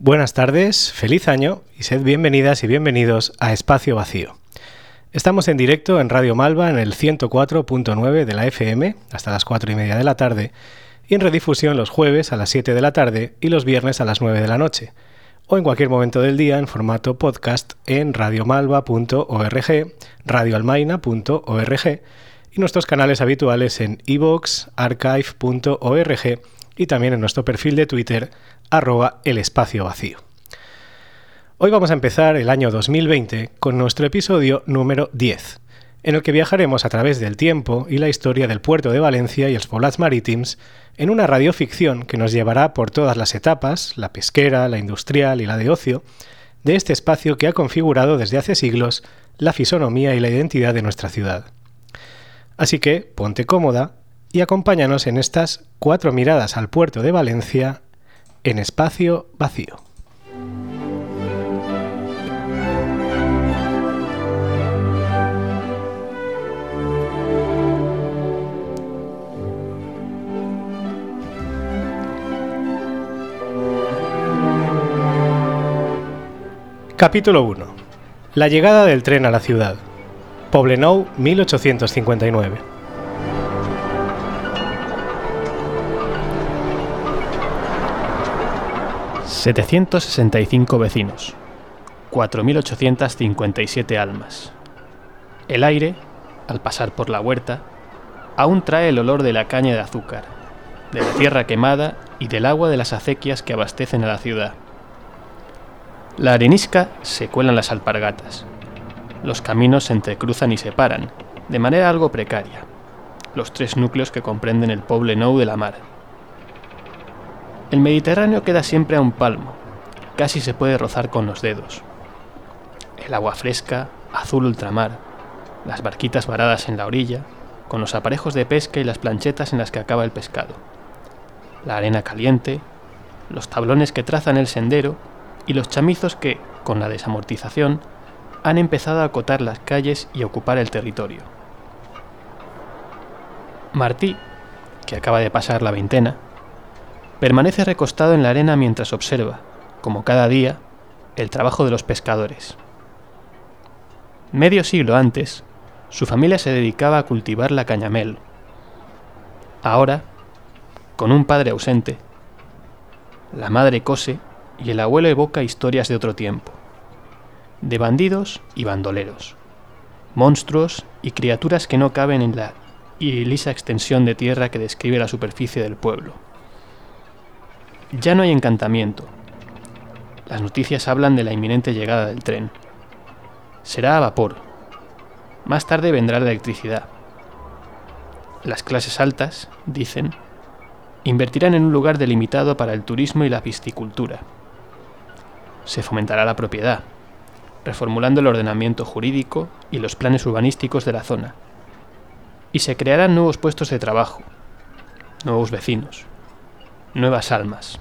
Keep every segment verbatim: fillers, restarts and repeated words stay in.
Buenas tardes, feliz año y sed bienvenidas y bienvenidos a Espacio Vacío. Estamos en directo en Radio Malva en el ciento cuatro punto nueve de la F M hasta las cuatro y media de la tarde y en redifusión los jueves a las siete de la tarde y los viernes a las nueve de la noche o en cualquier momento del día en formato podcast en radiomalva punto org, radioalmaina punto org y nuestros canales habituales en iVoox, archive punto org y también en nuestro perfil de Twitter arroba el espacio vacío. Hoy vamos a empezar el año dos mil veinte con nuestro episodio número diez, en el que viajaremos a través del tiempo y la historia del puerto de Valencia y els poblats marítims en una radioficción que nos llevará por todas las etapas, la pesquera, la industrial y la de ocio, de este espacio que ha configurado desde hace siglos la fisonomía y la identidad de nuestra ciudad. Así que ponte cómoda y acompáñanos en estas cuatro miradas al puerto de Valencia en Espacio Vacío. Capítulo uno. La llegada del tren a la ciudad. Poblenou, mil ochocientos cincuenta y nueve. setecientos sesenta y cinco vecinos, cuatro mil ochocientas cincuenta y siete almas. El aire, al pasar por la huerta, aún trae el olor de la caña de azúcar, de la tierra quemada y del agua de las acequias que abastecen a la ciudad. La arenisca se cuela en las alpargatas. Los caminos se entrecruzan y separan, de manera algo precaria, los tres núcleos que comprenden el Poblenou de la mar. El Mediterráneo queda siempre a un palmo, casi se puede rozar con los dedos. El agua fresca, azul ultramar, las barquitas varadas en la orilla, con los aparejos de pesca y las planchetas en las que acaba el pescado. La arena caliente, los tablones que trazan el sendero y los chamizos que, con la desamortización, han empezado a acotar las calles y a ocupar el territorio. Martí, que acaba de pasar la veintena, permanece recostado en la arena mientras observa, como cada día, el trabajo de los pescadores. Medio siglo antes, su familia se dedicaba a cultivar la cañamel. Ahora, con un padre ausente, la madre cose y el abuelo evoca historias de otro tiempo, de bandidos y bandoleros, monstruos y criaturas que no caben en la lisa extensión de tierra que describe la superficie del pueblo. Ya no hay encantamiento. Las noticias hablan de la inminente llegada del tren. Será a vapor. Más tarde vendrá la electricidad. Las clases altas, dicen, invertirán en un lugar delimitado para el turismo y la piscicultura. Se fomentará la propiedad, reformulando el ordenamiento jurídico y los planes urbanísticos de la zona. Y se crearán nuevos puestos de trabajo, nuevos vecinos, nuevas almas.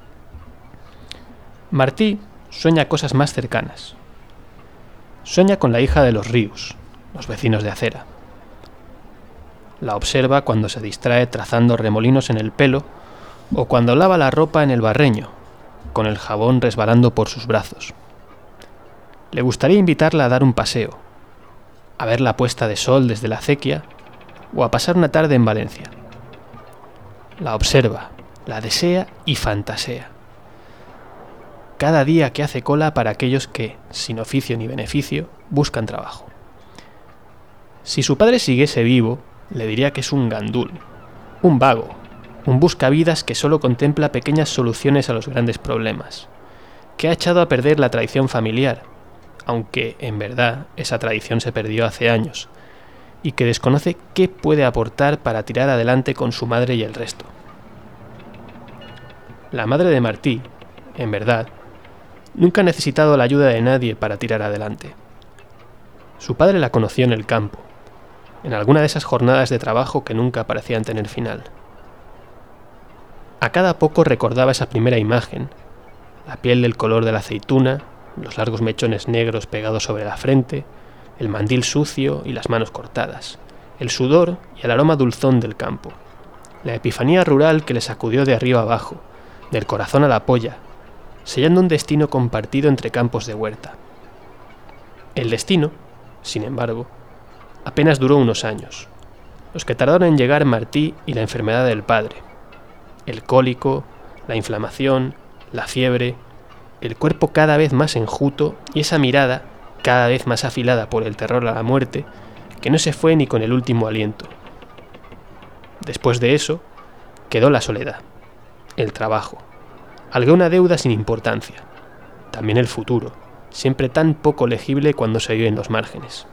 Martí sueña cosas más cercanas. Sueña con la hija de los Ríos, los vecinos de acera. La observa cuando se distrae trazando remolinos en el pelo o cuando lava la ropa en el barreño, con el jabón resbalando por sus brazos. Le gustaría invitarla a dar un paseo, a ver la puesta de sol desde la acequia o a pasar una tarde en Valencia. La observa, la desea y fantasea. Cada día que hace cola para aquellos que, sin oficio ni beneficio, buscan trabajo. Si su padre siguiese vivo, le diría que es un gandul, un vago, un buscavidas que solo contempla pequeñas soluciones a los grandes problemas, que ha echado a perder la tradición familiar, aunque, en verdad, esa tradición se perdió hace años, y que desconoce qué puede aportar para tirar adelante con su madre y el resto. La madre de Martí, en verdad, nunca ha necesitado la ayuda de nadie para tirar adelante. Su padre la conoció en el campo, en alguna de esas jornadas de trabajo que nunca parecían tener final. A cada poco recordaba esa primera imagen, la piel del color de la aceituna, los largos mechones negros pegados sobre la frente, el mandil sucio y las manos cortadas, el sudor y el aroma dulzón del campo, la epifanía rural que le sacudió de arriba abajo, del corazón a la polla, sellando un destino compartido entre campos de huerta. El destino, sin embargo, apenas duró unos años, los que tardaron en llegar Martí y la enfermedad del padre, el cólico, la inflamación, la fiebre, el cuerpo cada vez más enjuto y esa mirada, cada vez más afilada por el terror a la muerte, que no se fue ni con el último aliento. Después de eso, quedó la soledad, el trabajo, alguna deuda sin importancia, también el futuro, siempre tan poco legible cuando se vive en los márgenes.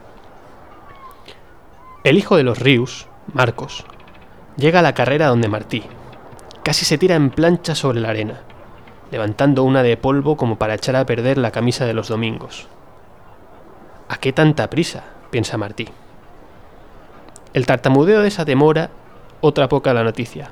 El hijo de los Rius, Marcos, llega a la carrera donde Martí. Casi se tira en plancha sobre la arena, levantando una de polvo como para echar a perder la camisa de los domingos. ¿A qué tanta prisa?, piensa Martí. El tartamudeo de esa demora, otra poca la noticia.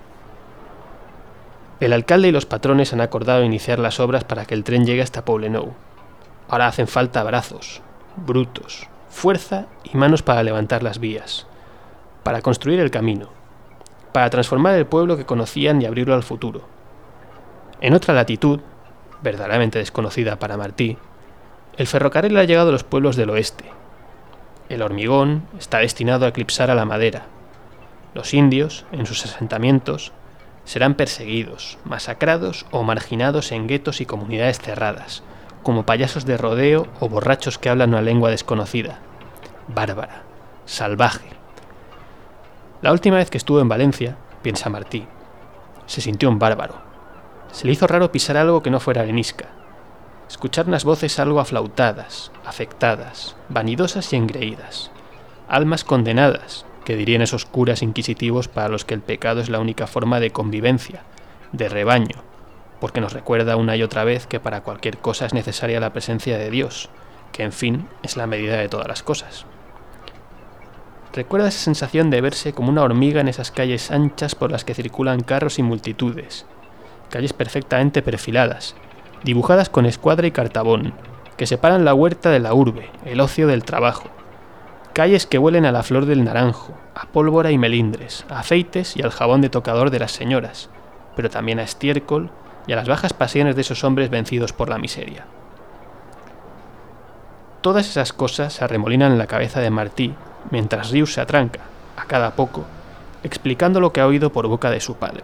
El alcalde y los patrones han acordado iniciar las obras para que el tren llegue hasta Poblenou. Ahora hacen falta brazos, brutos, fuerza y manos para levantar las vías, para construir el camino, para transformar el pueblo que conocían y abrirlo al futuro. En otra latitud, verdaderamente desconocida para Martí, el ferrocarril ha llegado a los pueblos del oeste. El hormigón está destinado a eclipsar a la madera. Los indios, en sus asentamientos, serán perseguidos, masacrados o marginados en guetos y comunidades cerradas, como payasos de rodeo o borrachos que hablan una lengua desconocida, bárbara, salvaje. La última vez que estuvo en Valencia, piensa Martí, se sintió un bárbaro. Se le hizo raro pisar algo que no fuera arenisca, escuchar unas voces algo aflautadas, afectadas, vanidosas y engreídas, almas condenadas, que dirían esos curas inquisitivos para los que el pecado es la única forma de convivencia, de rebaño, porque nos recuerda una y otra vez que para cualquier cosa es necesaria la presencia de Dios, que en fin es la medida de todas las cosas. Recuerda esa sensación de verse como una hormiga en esas calles anchas por las que circulan carros y multitudes, calles perfectamente perfiladas, dibujadas con escuadra y cartabón, que separan la huerta de la urbe, el ocio del trabajo, calles que huelen a la flor del naranjo, a pólvora y melindres, a aceites y al jabón de tocador de las señoras, pero también a estiércol y a las bajas pasiones de esos hombres vencidos por la miseria. Todas esas cosas se arremolinan en la cabeza de Martí mientras Rius se atranca, a cada poco, explicando lo que ha oído por boca de su padre.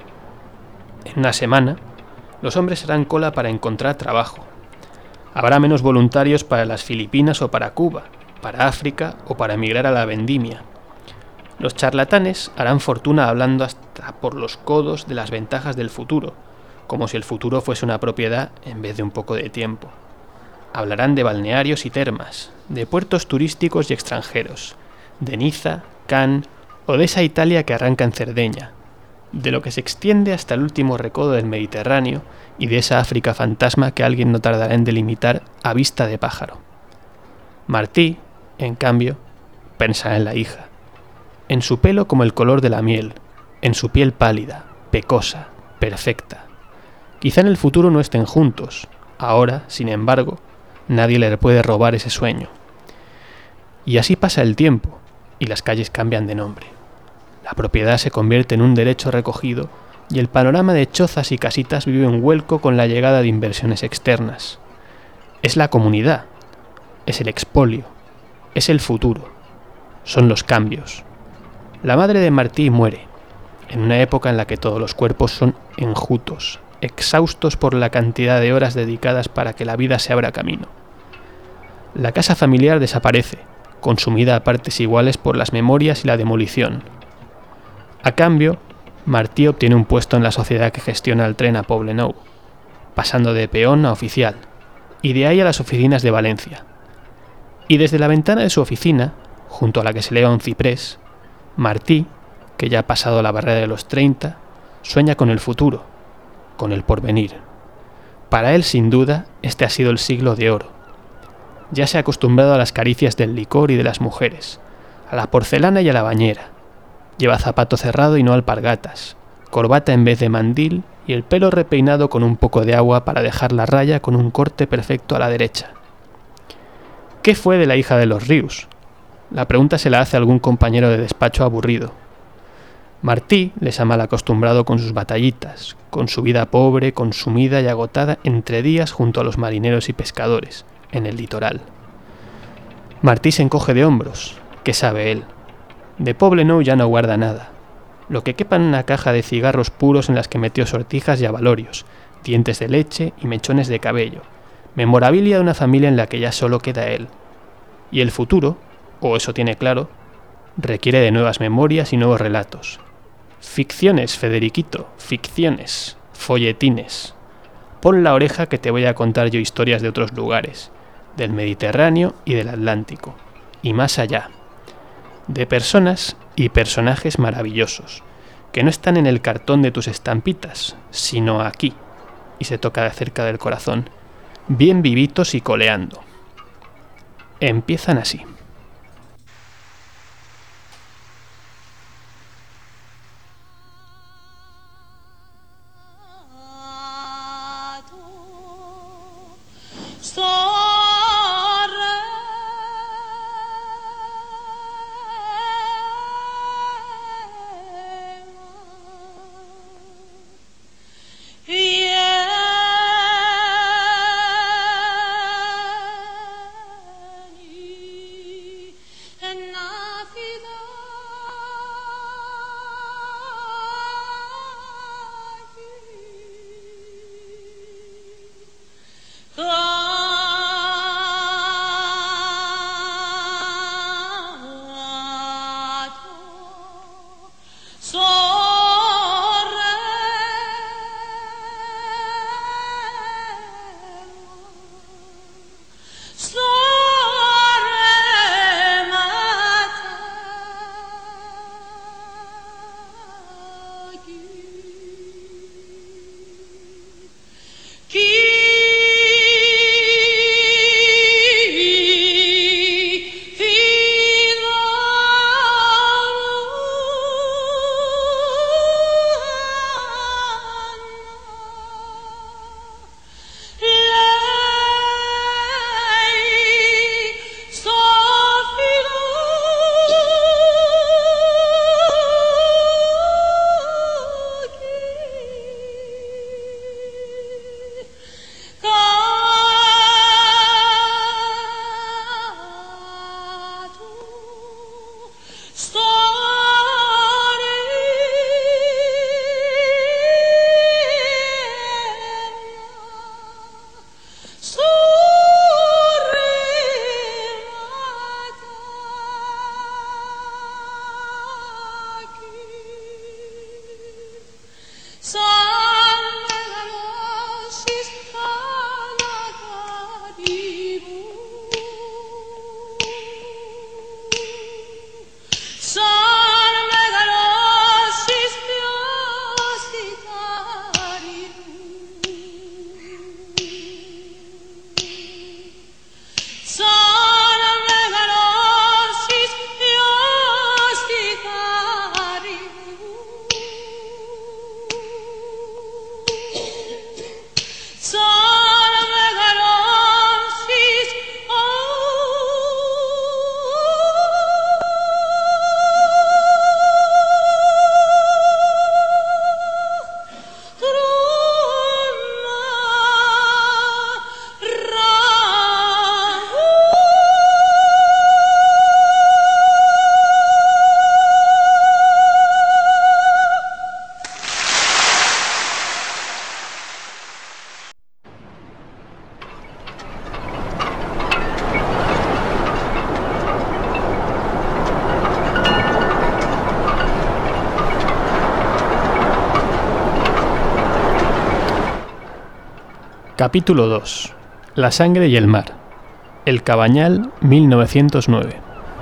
En una semana, los hombres harán cola para encontrar trabajo. Habrá menos voluntarios para las Filipinas o para Cuba, para África o para emigrar a la vendimia. Los charlatanes harán fortuna hablando hasta por los codos de las ventajas del futuro, como si el futuro fuese una propiedad en vez de un poco de tiempo. Hablarán de balnearios y termas, de puertos turísticos y extranjeros, de Niza, Cannes o de esa Italia que arranca en Cerdeña, de lo que se extiende hasta el último recodo del Mediterráneo y de esa África fantasma que alguien no tardará en delimitar a vista de pájaro. Martí, en cambio, pensará en la hija, en su pelo como el color de la miel, en su piel pálida, pecosa, perfecta. Quizá en el futuro no estén juntos, ahora, sin embargo, nadie le puede robar ese sueño. Y así pasa el tiempo, y las calles cambian de nombre. La propiedad se convierte en un derecho recogido, y el panorama de chozas y casitas vive un vuelco con la llegada de inversiones externas. Es la comunidad, es el expolio, es el futuro, son los cambios. La madre de Martí muere, en una época en la que todos los cuerpos son enjutos, exhaustos por la cantidad de horas dedicadas para que la vida se abra camino. La casa familiar desaparece, consumida a partes iguales por las memorias y la demolición. A cambio, Martí obtiene un puesto en la sociedad que gestiona el tren a Poblenou, pasando de peón a oficial, y de ahí a las oficinas de Valencia. Y desde la ventana de su oficina, junto a la que se eleva un ciprés, Martí, que ya ha pasado la barrera de los treinta, sueña con el futuro, con el porvenir. Para él, sin duda, este ha sido el siglo de oro. Ya se ha acostumbrado a las caricias del licor y de las mujeres, a la porcelana y a la bañera. Lleva zapato cerrado y no alpargatas, corbata en vez de mandil y el pelo repeinado con un poco de agua para dejar la raya con un corte perfecto a la derecha. ¿Qué fue de la hija de los Rius? La pregunta se la hace algún compañero de despacho aburrido. Martí les ha mal acostumbrado con sus batallitas, con su vida pobre, consumida y agotada entre días junto a los marineros y pescadores, en el litoral. Martí se encoge de hombros. ¿Qué sabe él? De Poblenou ya no guarda nada. Lo que quepa en una caja de cigarros puros en las que metió sortijas y abalorios, dientes de leche y mechones de cabello, memorabilia de una familia en la que ya solo queda él. Y el futuro, o eso tiene claro, requiere de nuevas memorias y nuevos relatos. Ficciones, Federiquito, ficciones, folletines. Pon la oreja que te voy a contar yo historias de otros lugares, del Mediterráneo y del Atlántico, y más allá, de personas y personajes maravillosos, que no están en el cartón de tus estampitas, sino aquí, y se toca de cerca del corazón, bien vivitos y coleando. Empiezan así. Capítulo dos. La sangre y el mar. El Cabañal, mil novecientos nueve.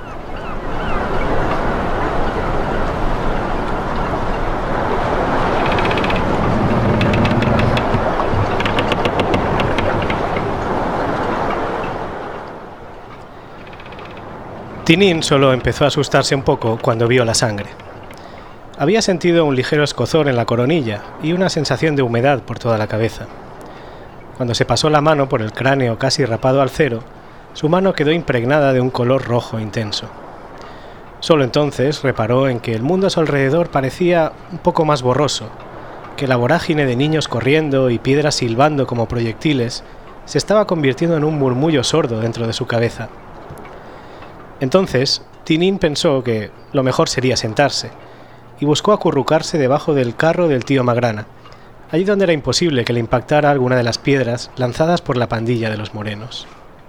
Tinín solo empezó a asustarse un poco cuando vio la sangre. Había sentido un ligero escozor en la coronilla y una sensación de humedad por toda la cabeza. Cuando se pasó la mano por el cráneo casi rapado al cero, su mano quedó impregnada de un color rojo intenso. Solo entonces reparó en que el mundo a su alrededor parecía un poco más borroso, que la vorágine de niños corriendo y piedras silbando como proyectiles se estaba convirtiendo en un murmullo sordo dentro de su cabeza. Entonces, Tintín pensó que lo mejor sería sentarse, y buscó acurrucarse debajo del carro del tío Magrana, allí donde era imposible que le impactara alguna de las piedras lanzadas por la pandilla de los morenos.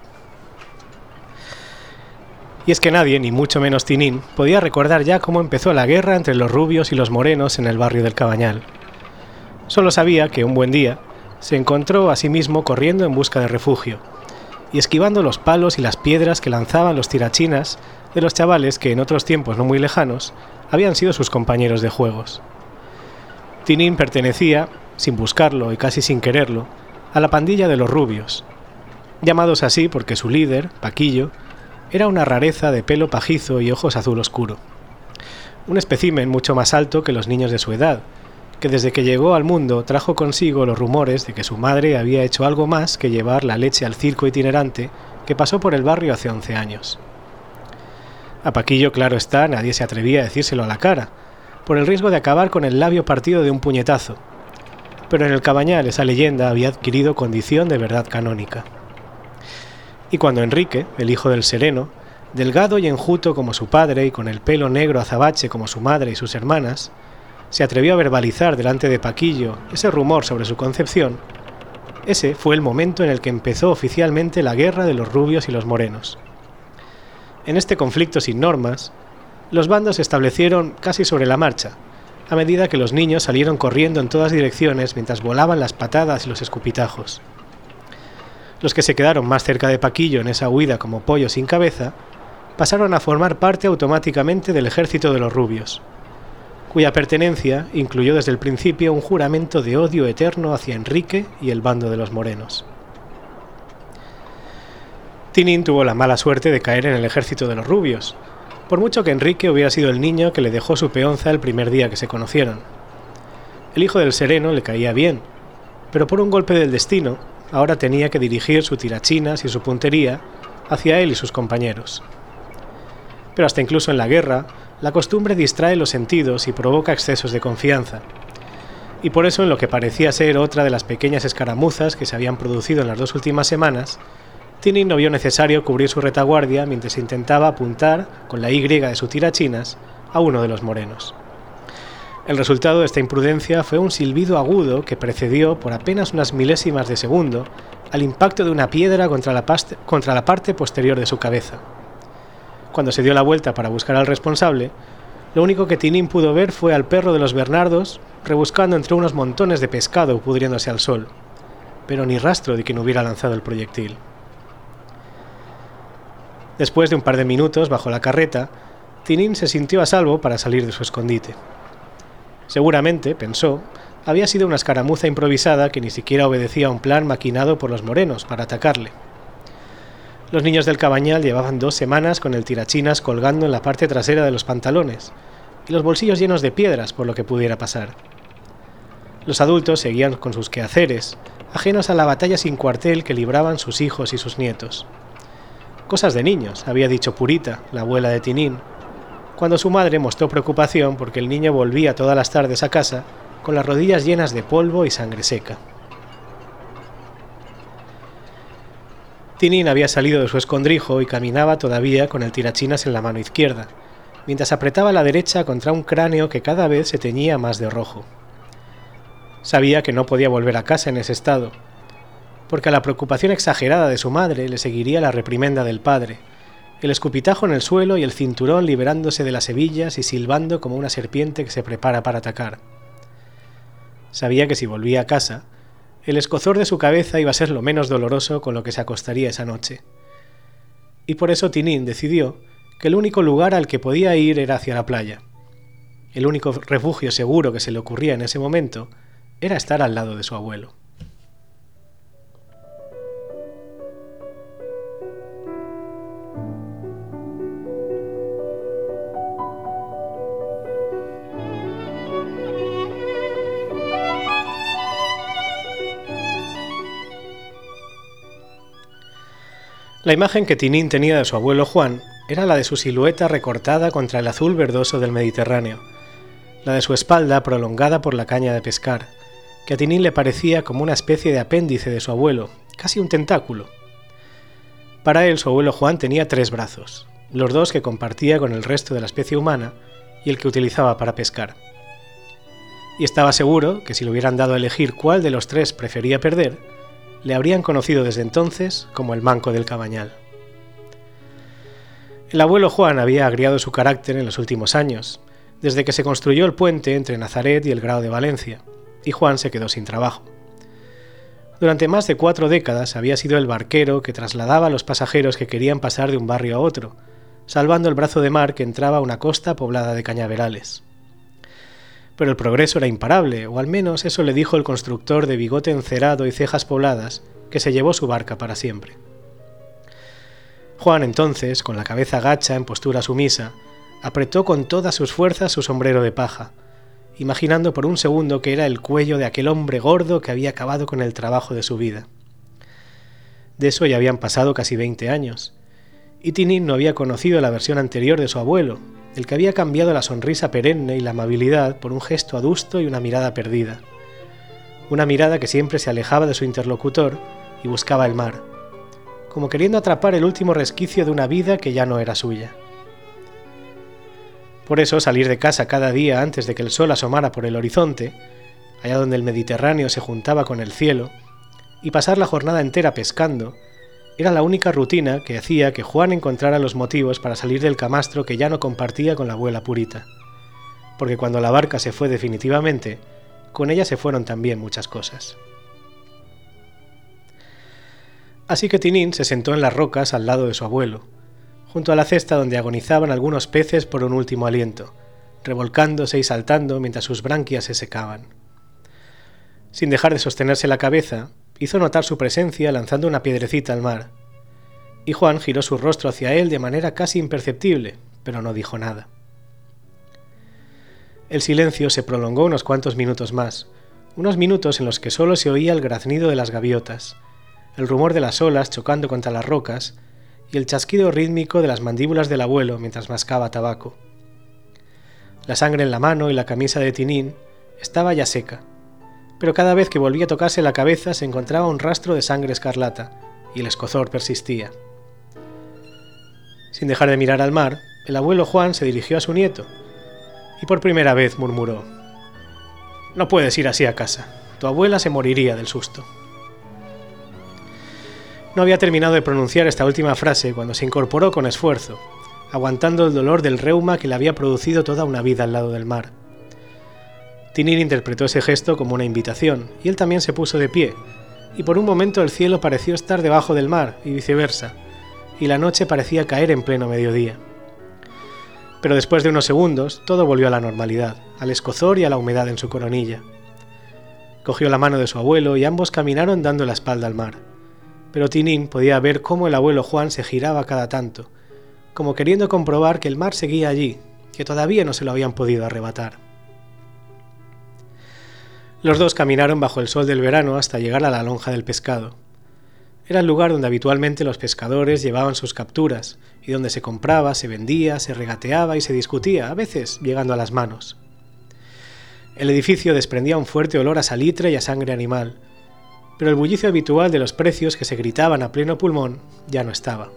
Y es que nadie, ni mucho menos Tintín, podía recordar ya cómo empezó la guerra entre los rubios y los morenos en el barrio del Cabañal. Solo sabía que un buen día se encontró a sí mismo corriendo en busca de refugio, y esquivando los palos y las piedras que lanzaban los tirachinas de los chavales que en otros tiempos no muy lejanos habían sido sus compañeros de juegos. Tintín pertenecía, sin buscarlo y casi sin quererlo, a la pandilla de los rubios, llamados así porque su líder, Paquillo, era una rareza de pelo pajizo y ojos azul oscuro. Un espécimen mucho más alto que los niños de su edad, que desde que llegó al mundo trajo consigo los rumores de que su madre había hecho algo más que llevar la leche al circo itinerante que pasó por el barrio hace once años. A Paquillo, claro está, nadie se atrevía a decírselo a la cara, por el riesgo de acabar con el labio partido de un puñetazo, pero en el Cabañal esa leyenda había adquirido condición de verdad canónica. Y cuando Enrique, el hijo del sereno, delgado y enjuto como su padre y con el pelo negro azabache como su madre y sus hermanas, se atrevió a verbalizar delante de Paquillo ese rumor sobre su concepción, ese fue el momento en el que empezó oficialmente la guerra de los rubios y los morenos. En este conflicto sin normas, los bandos se establecieron casi sobre la marcha, a medida que los niños salieron corriendo en todas direcciones mientras volaban las patadas y los escupitajos. Los que se quedaron más cerca de Paquillo en esa huida como pollo sin cabeza, pasaron a formar parte automáticamente del ejército de los rubios, cuya pertenencia incluyó desde el principio un juramento de odio eterno hacia Enrique y el bando de los morenos. Tintín tuvo la mala suerte de caer en el ejército de los rubios, por mucho que Enrique hubiera sido el niño que le dejó su peonza el primer día que se conocieron. El hijo del sereno le caía bien, pero por un golpe del destino, ahora tenía que dirigir sus tirachinas y su puntería hacia él y sus compañeros. Pero hasta incluso en la guerra, la costumbre distrae los sentidos y provoca excesos de confianza. Y por eso, en lo que parecía ser otra de las pequeñas escaramuzas que se habían producido en las dos últimas semanas, Tintín no vio necesario cubrir su retaguardia mientras intentaba apuntar con la Y de sus tirachinas a uno de los morenos. El resultado de esta imprudencia fue un silbido agudo que precedió por apenas unas milésimas de segundo al impacto de una piedra contra la, paste, contra la parte posterior de su cabeza. Cuando se dio la vuelta para buscar al responsable, lo único que Tintín pudo ver fue al perro de los Bernardos rebuscando entre unos montones de pescado pudriéndose al sol, pero ni rastro de quien hubiera lanzado el proyectil. Después de un par de minutos bajo la carreta, Tintín se sintió a salvo para salir de su escondite. Seguramente, pensó, había sido una escaramuza improvisada que ni siquiera obedecía a un plan maquinado por los morenos para atacarle. Los niños del Cabañal llevaban dos semanas con el tirachinas colgando en la parte trasera de los pantalones y los bolsillos llenos de piedras por lo que pudiera pasar. Los adultos seguían con sus quehaceres, ajenos a la batalla sin cuartel que libraban sus hijos y sus nietos. Cosas de niños, había dicho Purita, la abuela de Tintín, cuando su madre mostró preocupación porque el niño volvía todas las tardes a casa con las rodillas llenas de polvo y sangre seca. Tintín había salido de su escondrijo y caminaba todavía con el tirachinas en la mano izquierda, mientras apretaba la derecha contra un cráneo que cada vez se teñía más de rojo. Sabía que no podía volver a casa en ese estado, porque a la preocupación exagerada de su madre le seguiría la reprimenda del padre, el escupitajo en el suelo y el cinturón liberándose de las hebillas y silbando como una serpiente que se prepara para atacar. Sabía que si volvía a casa, el escozor de su cabeza iba a ser lo menos doloroso con lo que se acostaría esa noche. Y por eso Tintín decidió que el único lugar al que podía ir era hacia la playa. El único refugio seguro que se le ocurría en ese momento era estar al lado de su abuelo. La imagen que Tintín tenía de su abuelo Juan era la de su silueta recortada contra el azul verdoso del Mediterráneo, la de su espalda prolongada por la caña de pescar, que a Tintín le parecía como una especie de apéndice de su abuelo, casi un tentáculo. Para él, su abuelo Juan tenía tres brazos, los dos que compartía con el resto de la especie humana y el que utilizaba para pescar. Y estaba seguro que si le hubieran dado a elegir cuál de los tres prefería perder, le habrían conocido desde entonces como el manco del Cabañal. El abuelo Juan había agriado su carácter en los últimos años, desde que se construyó el puente entre Nazaret y el Grao de Valencia, y Juan se quedó sin trabajo. Durante más de cuatro décadas había sido el barquero que trasladaba a los pasajeros que querían pasar de un barrio a otro, salvando el brazo de mar que entraba a una costa poblada de cañaverales. Pero el progreso era imparable, o al menos eso le dijo el constructor de bigote encerado y cejas pobladas, que se llevó su barca para siempre. Juan entonces, con la cabeza gacha en postura sumisa, apretó con todas sus fuerzas su sombrero de paja, imaginando por un segundo que era el cuello de aquel hombre gordo que había acabado con el trabajo de su vida. De eso ya habían pasado casi veinte años, y Tintín no había conocido la versión anterior de su abuelo, el que había cambiado la sonrisa perenne y la amabilidad por un gesto adusto y una mirada perdida. Una mirada que siempre se alejaba de su interlocutor y buscaba el mar, como queriendo atrapar el último resquicio de una vida que ya no era suya. Por eso salir de casa cada día antes de que el sol asomara por el horizonte, allá donde el Mediterráneo se juntaba con el cielo, y pasar la jornada entera pescando, era la única rutina que hacía que Juan encontrara los motivos para salir del camastro que ya no compartía con la abuela Purita, porque cuando la barca se fue definitivamente, con ella se fueron también muchas cosas. Así que Tintín se sentó en las rocas al lado de su abuelo, junto a la cesta donde agonizaban algunos peces por un último aliento, revolcándose y saltando mientras sus branquias se secaban. Sin dejar de sostenerse la cabeza, hizo notar su presencia lanzando una piedrecita al mar, y Juan giró su rostro hacia él de manera casi imperceptible, pero no dijo nada. El silencio se prolongó unos cuantos minutos más, unos minutos en los que solo se oía el graznido de las gaviotas, el rumor de las olas chocando contra las rocas y el chasquido rítmico de las mandíbulas del abuelo mientras mascaba tabaco. La sangre en la mano y la camisa de Tintín estaba ya seca, pero cada vez que volvía a tocarse la cabeza se encontraba un rastro de sangre escarlata y el escozor persistía. Sin dejar de mirar al mar, el abuelo Juan se dirigió a su nieto y por primera vez murmuró: «No puedes ir así a casa, tu abuela se moriría del susto». No había terminado de pronunciar esta última frase cuando se incorporó con esfuerzo, aguantando el dolor del reuma que le había producido toda una vida al lado del mar. Tintín interpretó ese gesto como una invitación, y él también se puso de pie, y por un momento el cielo pareció estar debajo del mar, y viceversa, y la noche parecía caer en pleno mediodía. Pero después de unos segundos, todo volvió a la normalidad, al escozor y a la humedad en su coronilla. Cogió la mano de su abuelo y ambos caminaron dando la espalda al mar. Pero Tintín podía ver cómo el abuelo Juan se giraba cada tanto, como queriendo comprobar que el mar seguía allí, que todavía no se lo habían podido arrebatar. Los dos caminaron bajo el sol del verano hasta llegar a la lonja del pescado. Era el lugar donde habitualmente los pescadores llevaban sus capturas, y donde se compraba, se vendía, se regateaba y se discutía, a veces llegando a las manos. El edificio desprendía un fuerte olor a salitre y a sangre animal, pero el bullicio habitual de los precios que se gritaban a pleno pulmón ya no estaba.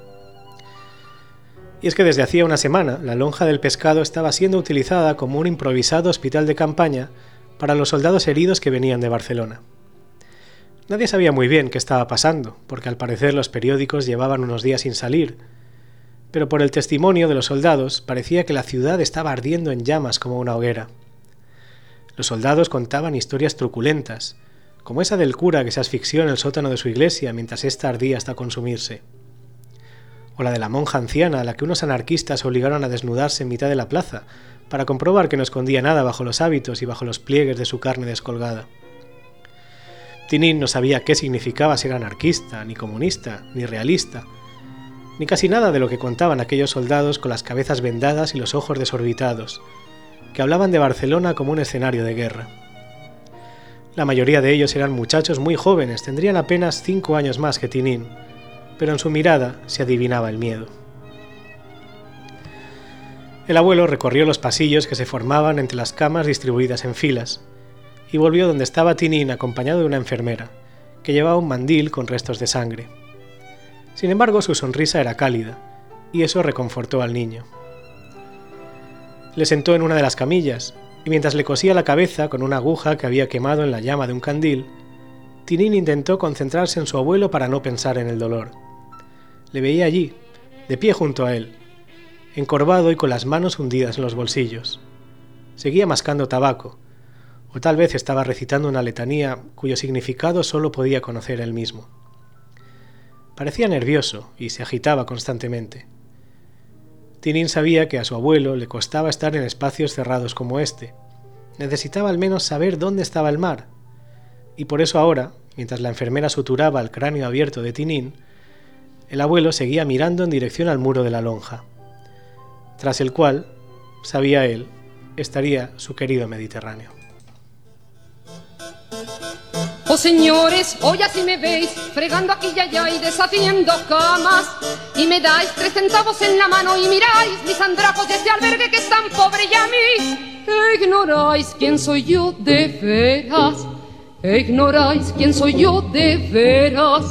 Y es que desde hacía una semana la lonja del pescado estaba siendo utilizada como un improvisado hospital de campaña para los soldados heridos que venían de Barcelona. Nadie sabía muy bien qué estaba pasando, porque al parecer los periódicos llevaban unos días sin salir, pero por el testimonio de los soldados parecía que la ciudad estaba ardiendo en llamas como una hoguera. Los soldados contaban historias truculentas, como esa del cura que se asfixió en el sótano de su iglesia mientras ésta ardía hasta consumirse. O la de la monja anciana a la que unos anarquistas obligaron a desnudarse en mitad de la plaza para comprobar que no escondía nada bajo los hábitos y bajo los pliegues de su carne descolgada. Tintín no sabía qué significaba ser anarquista, ni comunista, ni realista, ni casi nada de lo que contaban aquellos soldados con las cabezas vendadas y los ojos desorbitados, que hablaban de Barcelona como un escenario de guerra. La mayoría de ellos eran muchachos muy jóvenes, tendrían apenas cinco años más que Tintín, pero en su mirada se adivinaba el miedo. El abuelo recorrió los pasillos que se formaban entre las camas distribuidas en filas y volvió donde estaba Tinine acompañado de una enfermera, que llevaba un mandil con restos de sangre. Sin embargo, su sonrisa era cálida, y eso reconfortó al niño. Le sentó en una de las camillas, y mientras le cosía la cabeza con una aguja que había quemado en la llama de un candil, Tinine intentó concentrarse en su abuelo para no pensar en el dolor. Le veía allí, de pie junto a él, encorvado y con las manos hundidas en los bolsillos. Seguía mascando tabaco, o tal vez estaba recitando una letanía cuyo significado solo podía conocer él mismo. Parecía nervioso y se agitaba constantemente. Tinine sabía que a su abuelo le costaba estar en espacios cerrados como este. Necesitaba al menos saber dónde estaba el mar, y por eso ahora, mientras la enfermera suturaba el cráneo abierto de Tinine, el abuelo seguía mirando en dirección al muro de la lonja, tras el cual, sabía él, estaría su querido Mediterráneo. Oh señores, hoy así me veis, fregando aquí y allá y deshaciendo camas, y me dais tres centavos en la mano y miráis mis andrajos de este albergue que es tan pobre y a mí ignoráis quién soy yo de veras, ignoráis quién soy yo de veras.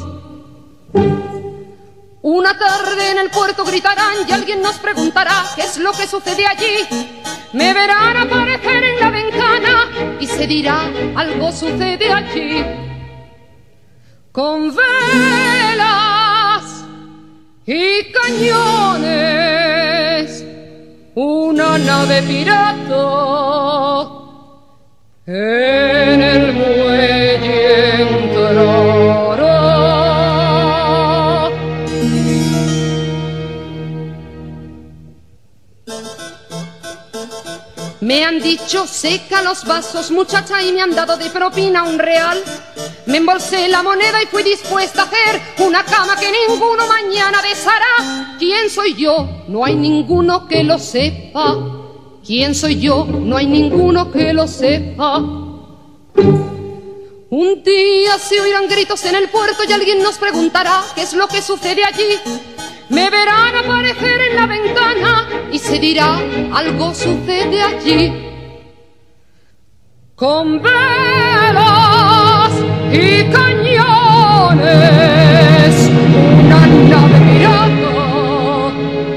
Una tarde en el puerto gritarán y alguien nos preguntará qué es lo que sucede allí. Me verán aparecer en la ventana y se dirá algo sucede allí. Con velas y cañones, una nave pirata en el muelle entrará. Me han dicho seca los vasos, muchacha, y me han dado de propina un real. Me embolsé la moneda y fui dispuesta a hacer una cama que ninguno mañana deshará. ¿Quién soy yo? No hay ninguno que lo sepa. ¿Quién soy yo? No hay ninguno que lo sepa. Un día se oirán gritos en el puerto y alguien nos preguntará qué es lo que sucede allí. Me verán aparecer en la ventana y se dirá algo sucede allí. Con velas y cañones, una nave pirata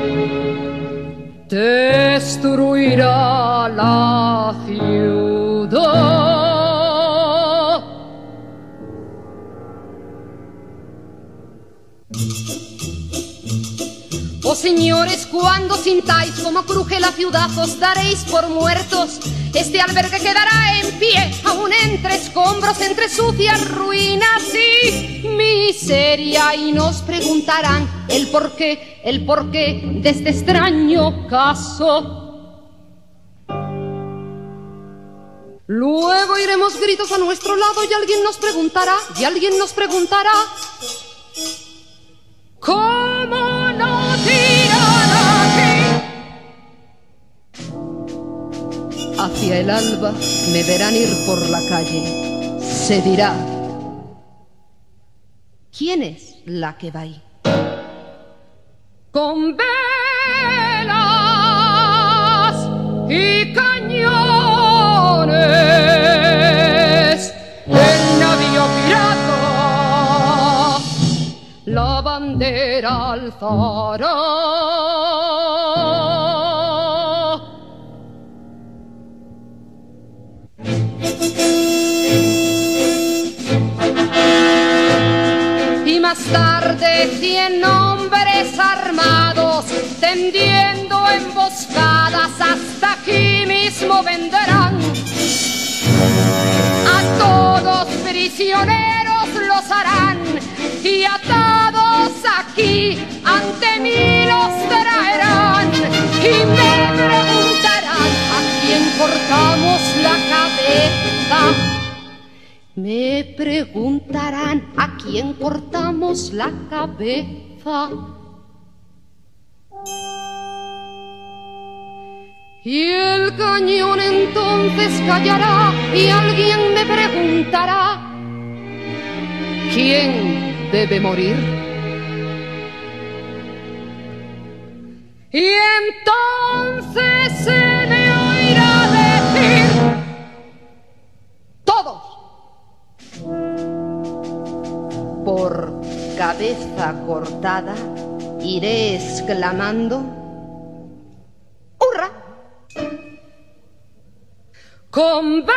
destruirá la ciudad. Oh señores, cuando sintáis como cruje la ciudad, os daréis por muertos. Este albergue quedará en pie, aún entre escombros, entre sucias ruinas y miseria. Y nos preguntarán el porqué, el porqué de este extraño caso. Luego iremos gritos a nuestro lado y alguien nos preguntará, y alguien nos preguntará ¿cómo no tirar aquí? Hacia el alba me verán ir por la calle. Se dirá ¿quién es la que va ahí? Con velas y cañones, el navío pirata la bandera alzará. Y más tarde cien hombres armados tendiendo emboscadas hasta aquí mismo vendrán. A todos prisioneros los harán y atados aquí ante mí los traerán y me preguntarán a quién cortamos la cabeza. Me preguntarán a quién cortamos la cabeza. Y el cañón entonces callará y alguien me preguntará ¿quién debe morir? Y entonces se me oirá decir: todos por cabeza cortada iré exclamando: ¡hurra! Con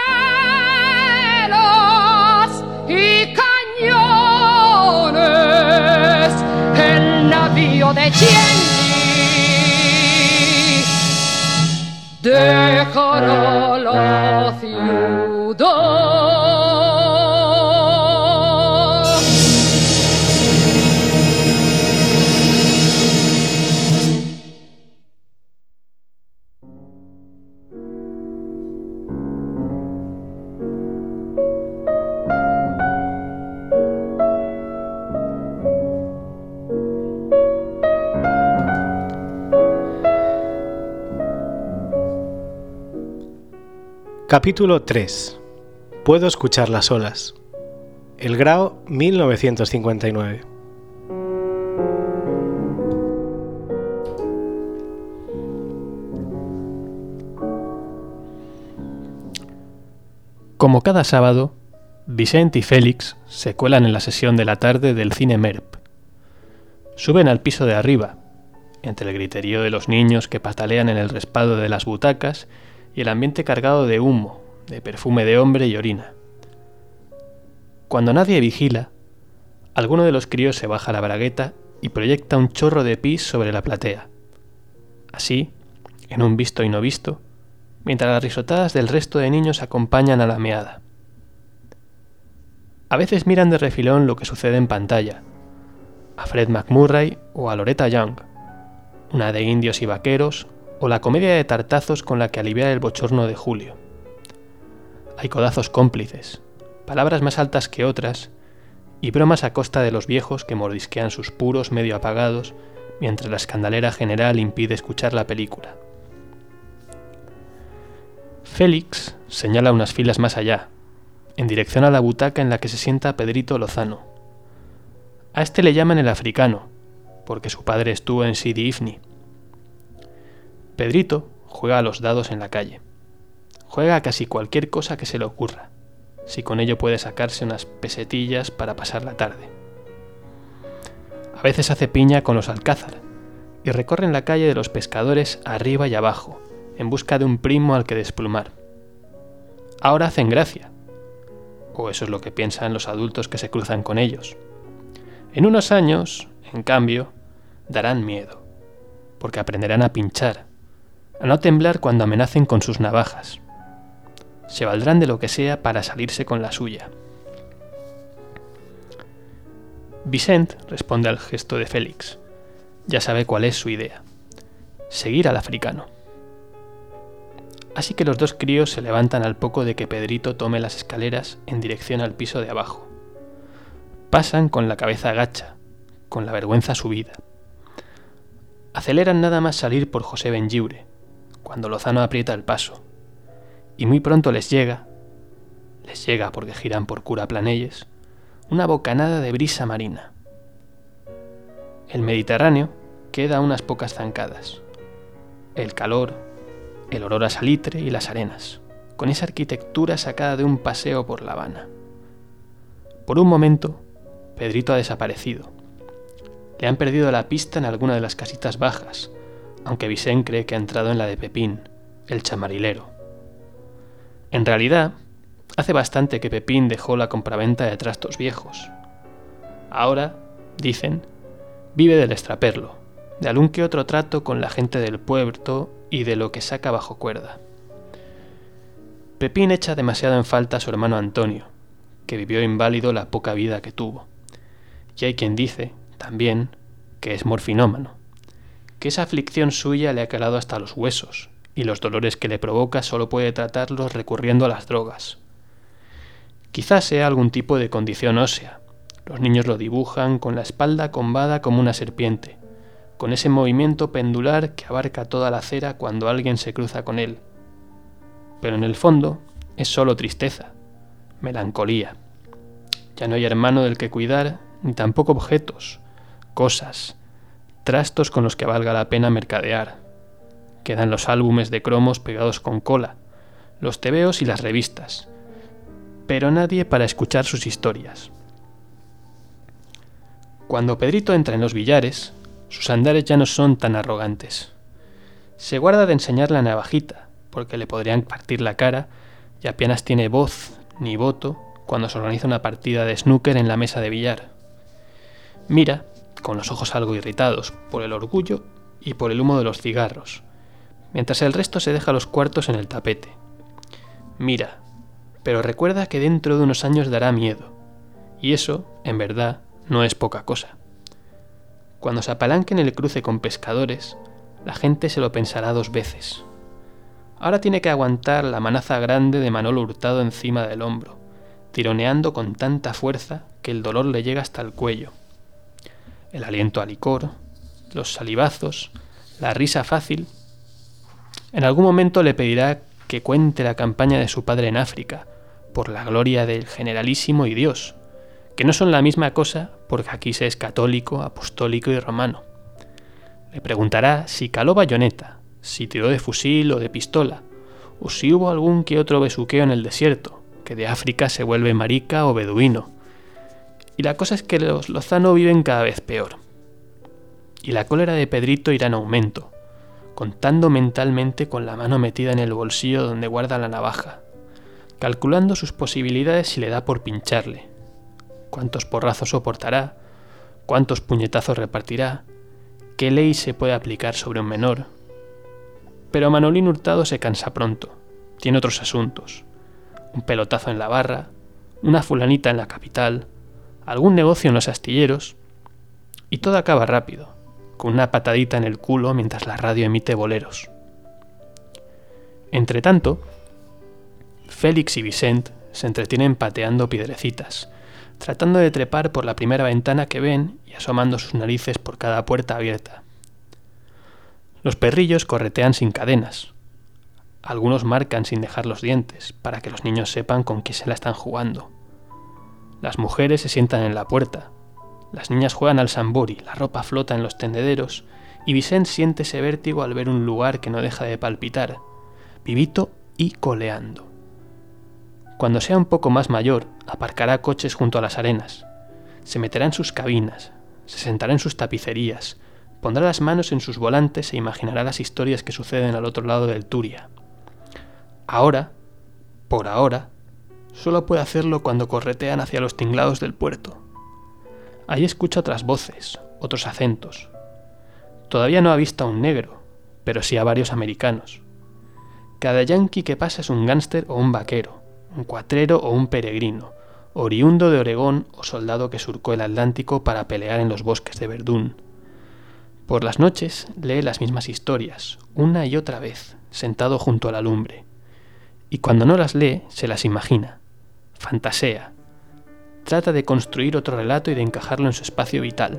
velas y cañones el navío de Jenny dejará la ciudad. Capítulo tres. Puedo escuchar las olas. El Grao, mil novecientos cincuenta y nueve. Como cada sábado, Vicent y Félix se cuelan en la sesión de la tarde del cine MERP. Suben al piso de arriba, entre el griterío de los niños que patalean en el respaldo de las butacas y el ambiente cargado de humo, de perfume de hombre y orina. Cuando nadie vigila, alguno de los críos se baja la bragueta y proyecta un chorro de pis sobre la platea. Así, en un visto y no visto, mientras las risotadas del resto de niños acompañan a la meada. A veces miran de refilón lo que sucede en pantalla, a Fred McMurray o a Loretta Young, una de indios y vaqueros, o la comedia de tartazos con la que aliviar el bochorno de Julio. Hay codazos cómplices, palabras más altas que otras, y bromas a costa de los viejos que mordisquean sus puros medio apagados mientras la escandalera general impide escuchar la película. Félix señala unas filas más allá, en dirección a la butaca en la que se sienta Pedrito Lozano. A este le llaman el africano, porque su padre estuvo en Sidi Ifni. Pedrito juega a los dados en la calle. Juega a casi cualquier cosa que se le ocurra, si con ello puede sacarse unas pesetillas para pasar la tarde. A veces hace piña con los alcázar y recorre en la calle de los pescadores arriba y abajo, en busca de un primo al que desplumar. Ahora hacen gracia, o eso es lo que piensan los adultos que se cruzan con ellos. En unos años, en cambio, darán miedo, porque aprenderán a pinchar, a no temblar cuando amenacen con sus navajas. Se valdrán de lo que sea para salirse con la suya. Vicent responde al gesto de Félix. Ya sabe cuál es su idea: seguir al africano. Así que los dos críos se levantan al poco de que Pedrito tome las escaleras en dirección al piso de abajo. Pasan con la cabeza agacha, con la vergüenza subida. Aceleran nada más salir por José Benlliure, cuando Lozano aprieta el paso, y muy pronto les llega, les llega porque giran por Cura Planelles, una bocanada de brisa marina. El Mediterráneo queda a unas pocas zancadas. El calor, el olor a salitre y las arenas, con esa arquitectura sacada de un paseo por La Habana. Por un momento, Pedrito ha desaparecido. Le han perdido la pista en alguna de las casitas bajas, aunque Vicent cree que ha entrado en la de Pepín, el chamarilero. En realidad, hace bastante que Pepín dejó la compraventa de trastos viejos. Ahora, dicen, vive del extraperlo, de algún que otro trato con la gente del puerto y de lo que saca bajo cuerda. Pepín echa demasiado en falta a su hermano Antonio, que vivió inválido la poca vida que tuvo. Y hay quien dice, también, que es morfinómano, que esa aflicción suya le ha calado hasta los huesos, y los dolores que le provoca solo puede tratarlos recurriendo a las drogas. Quizás sea algún tipo de condición ósea. Los niños lo dibujan con la espalda combada como una serpiente, con ese movimiento pendular que abarca toda la acera cuando alguien se cruza con él. Pero en el fondo es solo tristeza, melancolía. Ya no hay hermano del que cuidar, ni tampoco objetos, cosas, trastos con los que valga la pena mercadear. Quedan los álbumes de cromos pegados con cola, los tebeos y las revistas, pero nadie para escuchar sus historias. Cuando Pedrito entra en los billares, sus andares ya no son tan arrogantes. Se guarda de enseñar la navajita, porque le podrían partir la cara, y apenas tiene voz ni voto cuando se organiza una partida de snooker en la mesa de billar. Mira, con los ojos algo irritados por el orgullo y por el humo de los cigarros, mientras el resto se deja los cuartos en el tapete. Mira, pero recuerda que dentro de unos años dará miedo, y eso, en verdad, no es poca cosa. Cuando se apalanque en el cruce con pescadores, la gente se lo pensará dos veces. Ahora tiene que aguantar la manaza grande de Manolo Hurtado encima del hombro, tironeando con tanta fuerza que el dolor le llega hasta el cuello. El aliento a licor, los salivazos, la risa fácil. En algún momento le pedirá que cuente la campaña de su padre en África, por la gloria del Generalísimo y Dios, que no son la misma cosa porque aquí se es católico, apostólico y romano. Le preguntará si caló bayoneta, si tiró de fusil o de pistola, o si hubo algún que otro besuqueo en el desierto, que de África se vuelve marica o beduino. Y la cosa es que los Lozano viven cada vez peor. Y la cólera de Pedrito irá en aumento, contando mentalmente con la mano metida en el bolsillo donde guarda la navaja, calculando sus posibilidades si le da por pincharle, cuántos porrazos soportará, cuántos puñetazos repartirá, qué ley se puede aplicar sobre un menor. Pero Manolín Hurtado se cansa pronto, tiene otros asuntos, un pelotazo en la barra, una fulanita en la capital, algún negocio en los astilleros, y todo acaba rápido, con una patadita en el culo mientras la radio emite boleros. Entretanto, Félix y Vicent se entretienen pateando piedrecitas, tratando de trepar por la primera ventana que ven y asomando sus narices por cada puerta abierta. Los perrillos corretean sin cadenas. Algunos marcan sin dejar los dientes, para que los niños sepan con quién se la están jugando. Las mujeres se sientan en la puerta. Las niñas juegan al sambori, la ropa flota en los tendederos, y Vicent siente ese vértigo al ver un lugar que no deja de palpitar, vivito y coleando. Cuando sea un poco más mayor, aparcará coches junto a las arenas, se meterá en sus cabinas, se sentará en sus tapicerías, pondrá las manos en sus volantes e imaginará las historias que suceden al otro lado del Turia. Ahora, por ahora, solo puede hacerlo cuando corretean hacia los tinglados del puerto. Ahí escucha otras voces, otros acentos. Todavía no ha visto a un negro, pero sí a varios americanos. Cada yanqui que pasa es un gángster o un vaquero, un cuatrero o un peregrino, oriundo de Oregón o soldado que surcó el Atlántico para pelear en los bosques de Verdún. Por las noches lee las mismas historias, una y otra vez, sentado junto a la lumbre. Y cuando no las lee, se las imagina, fantasea, trata de construir otro relato y de encajarlo en su espacio vital.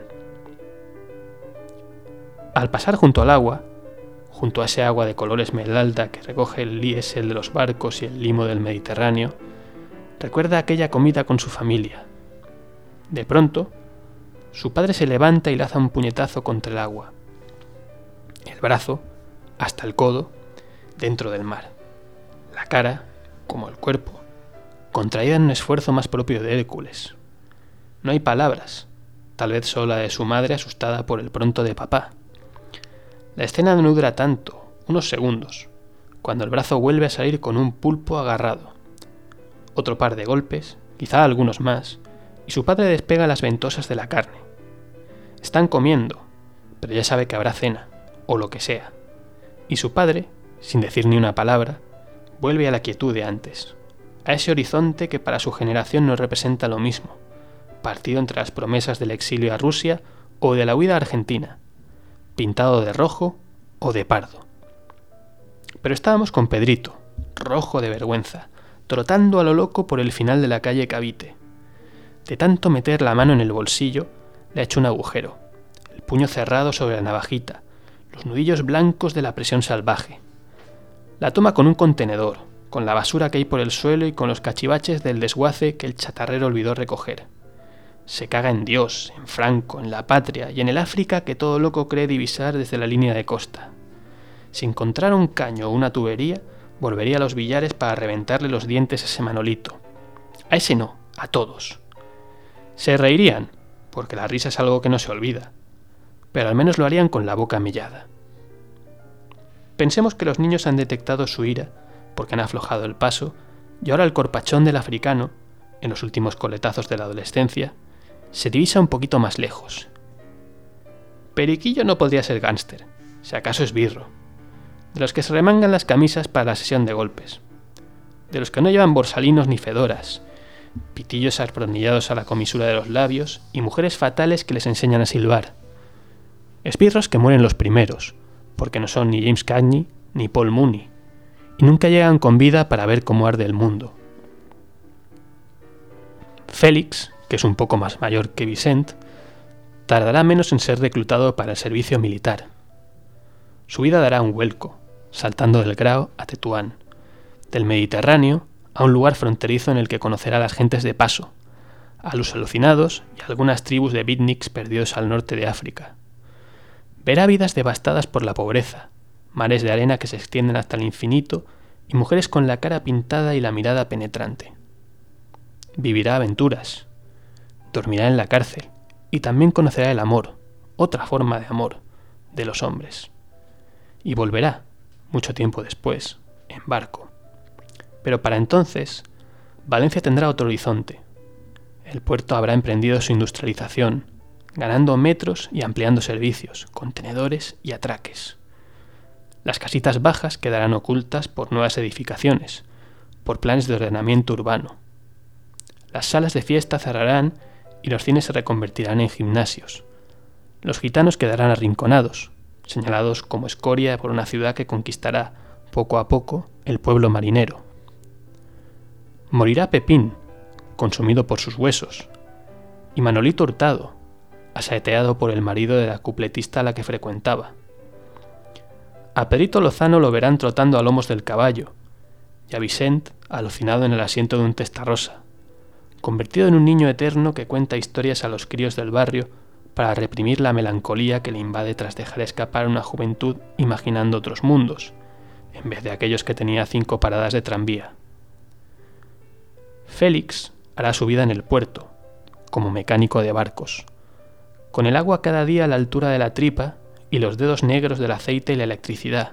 Al pasar junto al agua, junto a ese agua de color esmeralda que recoge el diésel de los barcos y el limo del Mediterráneo, recuerda aquella comida con su familia. De pronto, su padre se levanta y lanza un puñetazo contra el agua. El brazo, hasta el codo, dentro del mar. La cara, como el cuerpo, contraída en un esfuerzo más propio de Hércules. No hay palabras, tal vez solo la de su madre asustada por el pronto de papá. La escena no dura tanto, unos segundos, cuando el brazo vuelve a salir con un pulpo agarrado. Otro par de golpes, quizá algunos más, y su padre despega las ventosas de la carne. Están comiendo, pero ya sabe que habrá cena, o lo que sea. Y su padre, sin decir ni una palabra, vuelve a la quietud de antes, a ese horizonte que para su generación no representa lo mismo, partido entre las promesas del exilio a Rusia o de la huida a Argentina, pintado de rojo o de pardo. Pero estábamos con Pedrito, rojo de vergüenza, trotando a lo loco por el final de la calle Cavite. De tanto meter la mano en el bolsillo, le ha hecho un agujero, el puño cerrado sobre la navajita, los nudillos blancos de la presión salvaje. La toma con un contenedor, con la basura que hay por el suelo y con los cachivaches del desguace que el chatarrero olvidó recoger. Se caga en Dios, en Franco, en la patria y en el África que todo loco cree divisar desde la línea de costa. Si encontrara un caño o una tubería, volvería a los billares para reventarle los dientes a ese Manolito. A ese no, a todos. Se reirían, porque la risa es algo que no se olvida, pero al menos lo harían con la boca mellada. Pensemos que los niños han detectado su ira, porque han aflojado el paso, y ahora el corpachón del africano, en los últimos coletazos de la adolescencia, se divisa un poquito más lejos. Periquillo no podría ser gángster, si acaso es birro, de los que se remangan las camisas para la sesión de golpes, de los que no llevan borsalinos ni fedoras, pitillos arprondillados a la comisura de los labios y mujeres fatales que les enseñan a silbar. Esbirros que mueren los primeros, porque no son ni James Cagney ni Paul Mooney, y nunca llegan con vida para ver cómo arde el mundo. Félix, que es un poco más mayor que Vicent, tardará menos en ser reclutado para el servicio militar. Su vida dará un vuelco, saltando del Grao a Tetuán, del Mediterráneo a un lugar fronterizo en el que conocerá a las gentes de paso, a los alucinados y a algunas tribus de beatniks perdidos al norte de África. Verá vidas devastadas por la pobreza, mares de arena que se extienden hasta el infinito y mujeres con la cara pintada y la mirada penetrante. Vivirá aventuras, dormirá en la cárcel y también conocerá el amor, otra forma de amor, de los hombres. Y volverá, mucho tiempo después, en barco. Pero para entonces, Valencia tendrá otro horizonte. El puerto habrá emprendido su industrialización, ganando metros y ampliando servicios, contenedores y atraques. Las casitas bajas quedarán ocultas por nuevas edificaciones, por planes de ordenamiento urbano. Las salas de fiesta cerrarán y los cines se reconvertirán en gimnasios. Los gitanos quedarán arrinconados, señalados como escoria por una ciudad que conquistará, poco a poco, el pueblo marinero. Morirá Pepín, consumido por sus huesos, y Manolito Hurtado, asaeteado por el marido de la cupletista a la que frecuentaba. A Pedrito Lozano lo verán trotando a lomos del caballo, y a Vicent alucinado en el asiento de un testarrosa, convertido en un niño eterno que cuenta historias a los críos del barrio para reprimir la melancolía que le invade tras dejar escapar una juventud imaginando otros mundos, en vez de aquellos que tenía cinco paradas de tranvía. Félix hará su vida en el puerto, como mecánico de barcos, con el agua cada día a la altura de la tripa y los dedos negros del aceite y la electricidad.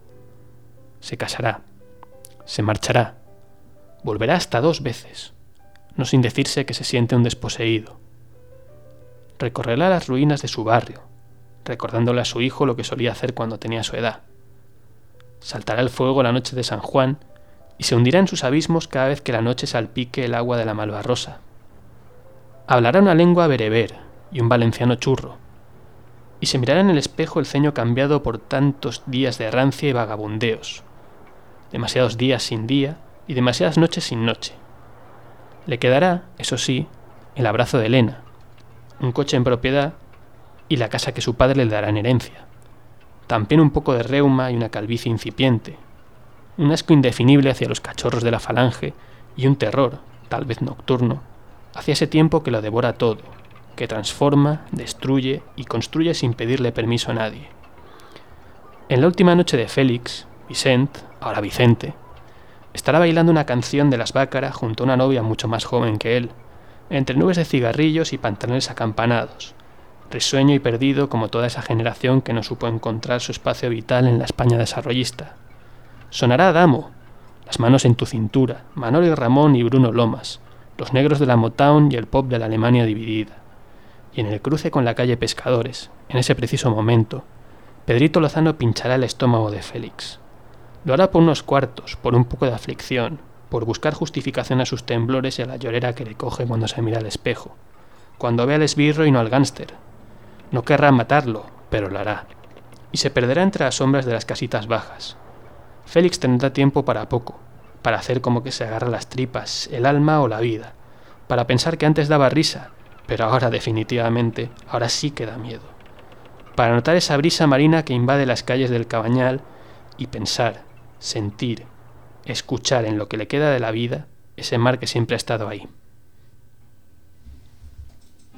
Se casará, se marchará, volverá hasta dos veces, no sin decirse que se siente un desposeído. Recorrerá las ruinas de su barrio, recordándole a su hijo lo que solía hacer cuando tenía su edad. Saltará el fuego la noche de San Juan y se hundirá en sus abismos cada vez que la noche salpique el agua de la Malvarrosa. Hablará una lengua bereber y un valenciano churro, y se mirará en el espejo el ceño cambiado por tantos días de errancia y vagabundeos, demasiados días sin día y demasiadas noches sin noche. Le quedará, eso sí, el abrazo de Elena, un coche en propiedad y la casa que su padre le dará en herencia. También un poco de reuma y una calvicie incipiente, un asco indefinible hacia los cachorros de la falange y un terror, tal vez nocturno, hacia ese tiempo que lo devora todo, que transforma, destruye y construye sin pedirle permiso a nadie. En la última noche de Félix, Vicent, ahora Vicente, estará bailando una canción de las Bácaras junto a una novia mucho más joven que él, entre nubes de cigarrillos y pantalones acampanados, risueño y perdido como toda esa generación que no supo encontrar su espacio vital en la España desarrollista. Sonará Adamo, Las manos en tu cintura, Manolo y Ramón y Bruno Lomas, los negros de la Motown y el pop de la Alemania dividida. Y en el cruce con la calle Pescadores, en ese preciso momento, Pedrito Lozano pinchará el estómago de Félix. Lo hará por unos cuartos, por un poco de aflicción, por buscar justificación a sus temblores y a la llorera que le coge cuando se mira al espejo, cuando ve al esbirro y no al gánster. No querrá matarlo, pero lo hará, y se perderá entre las sombras de las casitas bajas. Félix tendrá tiempo para poco, para hacer como que se agarra las tripas, el alma o la vida, para pensar que antes daba risa, pero ahora definitivamente, ahora sí que da miedo, para notar esa brisa marina que invade las calles del Cabañal y pensar, sentir, escuchar en lo que le queda de la vida ese mar que siempre ha estado ahí.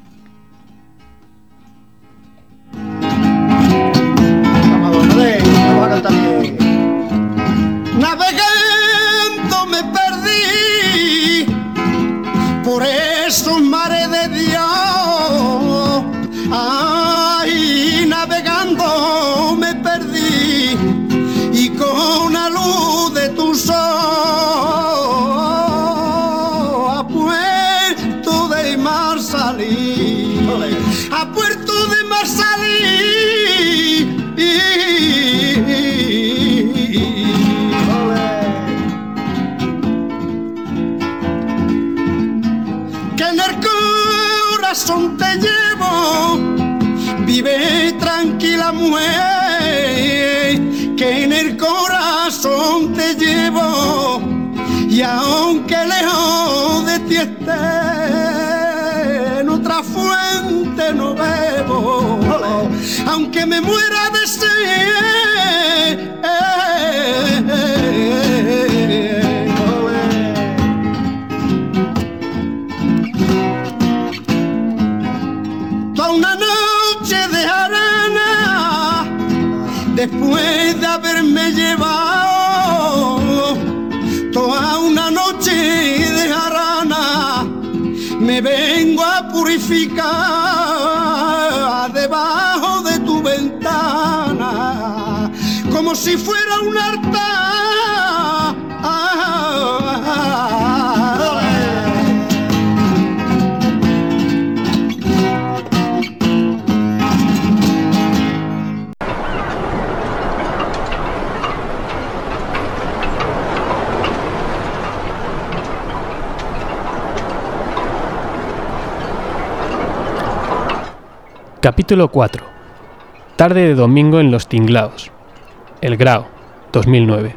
navegando me perdí y con la luz de tu sol a Puerto de Mar salí, a Puerto de Mar salí. Que en el corazón te llevo, vive tranquila mujer, que en el corazón te llevo, y aunque lejos de ti esté, en otra fuente no bebo, aunque me muera de sed. Toda una noche de arena, después de haberme llevado, toda una noche de jarana, me vengo a purificar debajo de tu ventana, como si fuera un altar. Capítulo cuatro. Tarde de domingo en Los Tinglaos. El Grao, dos mil nueve.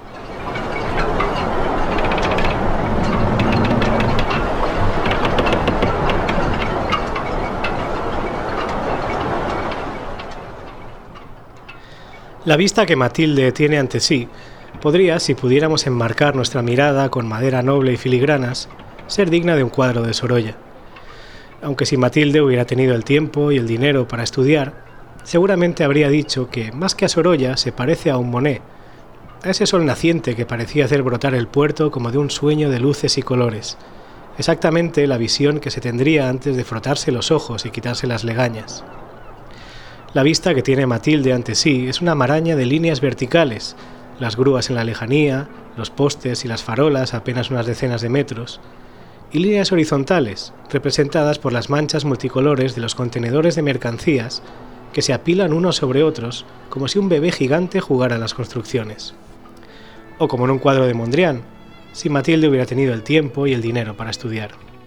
La vista que Matilde tiene ante sí podría, si pudiéramos enmarcar nuestra mirada con madera noble y filigranas, ser digna de un cuadro de Sorolla. Aunque si Matilde hubiera tenido el tiempo y el dinero para estudiar, seguramente habría dicho que, más que a Sorolla, se parece a un Monet, a ese sol naciente que parecía hacer brotar el puerto como de un sueño de luces y colores, exactamente la visión que se tendría antes de frotarse los ojos y quitarse las legañas. La vista que tiene Matilde ante sí es una maraña de líneas verticales, las grúas en la lejanía, los postes y las farolas a apenas unas decenas de metros, y líneas horizontales, representadas por las manchas multicolores de los contenedores de mercancías que se apilan unos sobre otros como si un bebé gigante jugara en las construcciones. O como en un cuadro de Mondrian, si Matilde hubiera tenido el tiempo y el dinero para estudiar.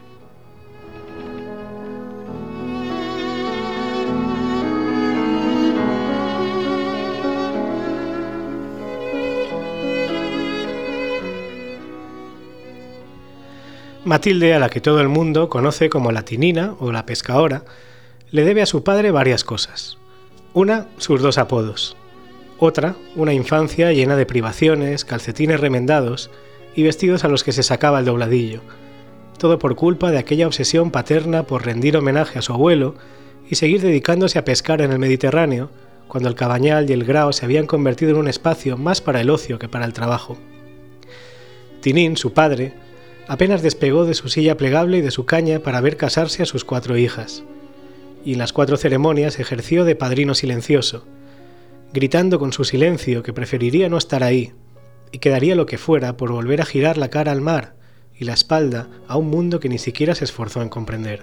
Matilde, a la que todo el mundo conoce como la Tinina o la Pescaora, le debe a su padre varias cosas. Una, sus dos apodos. Otra, una infancia llena de privaciones, calcetines remendados y vestidos a los que se sacaba el dobladillo. Todo por culpa de aquella obsesión paterna por rendir homenaje a su abuelo y seguir dedicándose a pescar en el Mediterráneo, cuando el Cabañal y el Grao se habían convertido en un espacio más para el ocio que para el trabajo. Tinín, su padre, apenas despegó de su silla plegable y de su caña para ver casarse a sus cuatro hijas, y en las cuatro ceremonias ejerció de padrino silencioso, gritando con su silencio que preferiría no estar ahí, y que daría lo que fuera por volver a girar la cara al mar y la espalda a un mundo que ni siquiera se esforzó en comprender.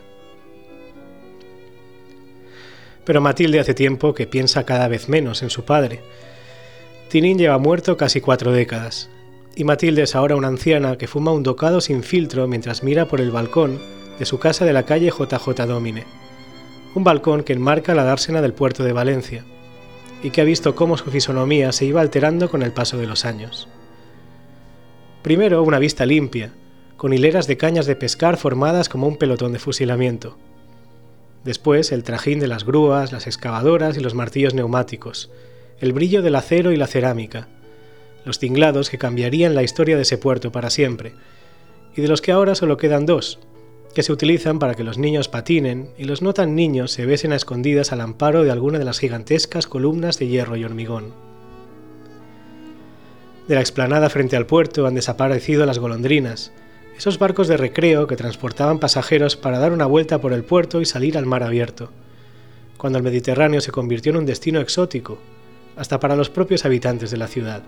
Pero Matilde hace tiempo que piensa cada vez menos en su padre. Tinín lleva muerto casi cuatro décadas, y Matilde es ahora una anciana que fuma un docado sin filtro mientras mira por el balcón de su casa de la calle J J Domine, un balcón que enmarca la dársena del puerto de Valencia, y que ha visto cómo su fisonomía se iba alterando con el paso de los años. Primero una vista limpia, con hileras de cañas de pescar formadas como un pelotón de fusilamiento. Después el trajín de las grúas, las excavadoras y los martillos neumáticos, el brillo del acero y la cerámica, los tinglados que cambiarían la historia de ese puerto para siempre, y de los que ahora solo quedan dos, que se utilizan para que los niños patinen y los no tan niños se besen a escondidas al amparo de alguna de las gigantescas columnas de hierro y hormigón. De la explanada frente al puerto han desaparecido las golondrinas, esos barcos de recreo que transportaban pasajeros para dar una vuelta por el puerto y salir al mar abierto. cuando el Mediterráneo se convirtió en un destino exótico, hasta para los propios habitantes de la ciudad.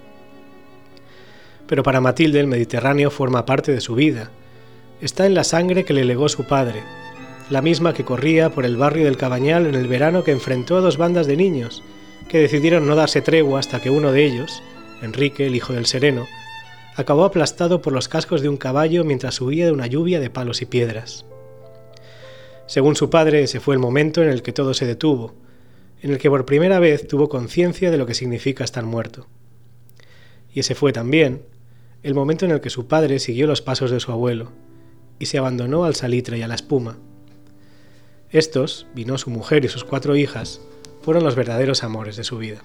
Pero para Matilde el Mediterráneo forma parte de su vida, está en la sangre que le legó su padre, la misma que corría por el barrio del Cabañal en el verano que enfrentó a dos bandas de niños, que decidieron no darse tregua hasta que uno de ellos, Enrique, el hijo del sereno, acabó aplastado por los cascos de un caballo mientras huía de una lluvia de palos y piedras. Según su padre, ese fue el momento en el que todo se detuvo, en el que por primera vez tuvo conciencia de lo que significa estar muerto. Y ese fue también el momento en el que su padre siguió los pasos de su abuelo y se abandonó al salitre y a la espuma. Estos, vino su mujer y sus cuatro hijas, fueron los verdaderos amores de su vida.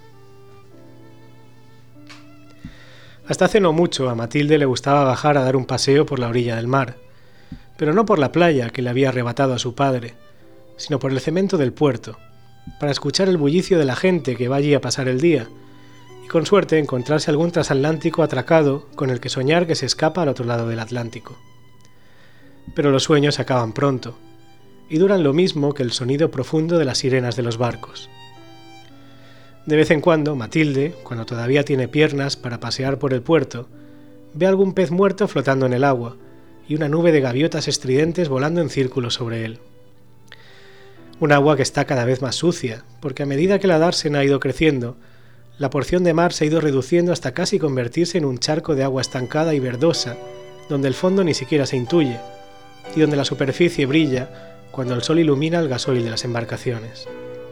Hasta hace no mucho a Matilde le gustaba bajar a dar un paseo por la orilla del mar, pero no por la playa que le había arrebatado a su padre, sino por el cemento del puerto, para escuchar el bullicio de la gente que va allí a pasar el día, y con suerte encontrarse algún transatlántico atracado con el que soñar que se escapa al otro lado del Atlántico. Pero los sueños acaban pronto, y duran lo mismo que el sonido profundo de las sirenas de los barcos. De vez en cuando, Matilde, cuando todavía tiene piernas para pasear por el puerto, ve algún pez muerto flotando en el agua y una nube de gaviotas estridentes volando en círculos sobre él. Un agua que está cada vez más sucia, porque a medida que la Dársen ha ido creciendo, la porción de mar se ha ido reduciendo hasta casi convertirse en un charco de agua estancada y verdosa, donde el fondo ni siquiera se intuye, y donde la superficie brilla cuando el sol ilumina el gasoil de las embarcaciones.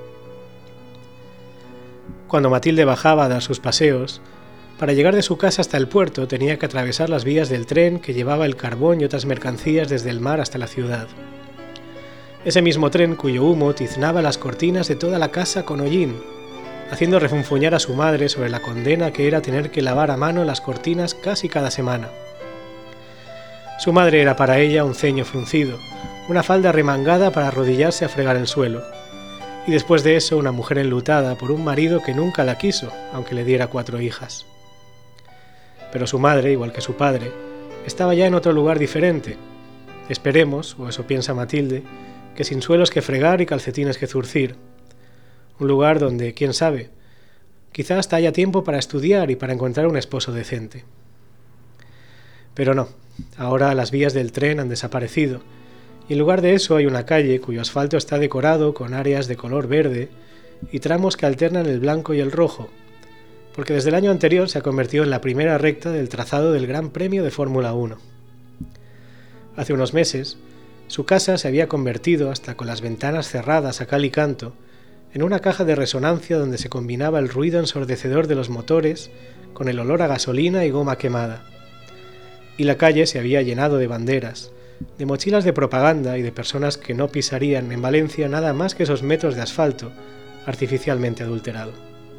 Cuando Matilde bajaba a dar sus paseos, para llegar de su casa hasta el puerto tenía que atravesar las vías del tren que llevaba el carbón y otras mercancías desde el mar hasta la ciudad. Ese mismo tren cuyo humo tiznaba las cortinas de toda la casa con hollín, haciendo refunfuñar a su madre sobre la condena que era tener que lavar a mano las cortinas casi cada semana. Su madre era para ella un ceño fruncido, una falda remangada para arrodillarse a fregar el suelo, y después de eso una mujer enlutada por un marido que nunca la quiso, aunque le diera cuatro hijas. Pero su madre, igual que su padre, estaba ya en otro lugar diferente. Esperemos, o eso piensa Matilde, que sin suelos que fregar y calcetines que zurcir. Un lugar donde, quién sabe, quizá hasta haya tiempo para estudiar y para encontrar un esposo decente. Pero no, ahora las vías del tren han desaparecido, y en lugar de eso hay una calle cuyo asfalto está decorado con áreas de color verde y tramos que alternan el blanco y el rojo, porque desde el año anterior se ha convertido en la primera recta del trazado del Gran Premio de Fórmula uno. Hace unos meses, su casa se había convertido, hasta con las ventanas cerradas a cal y canto, en una caja de resonancia donde se combinaba el ruido ensordecedor de los motores con el olor a gasolina y goma quemada. Y la calle se había llenado de banderas, de mochilas de propaganda y de personas que no pisarían en Valencia nada más que esos metros de asfalto artificialmente adulterado.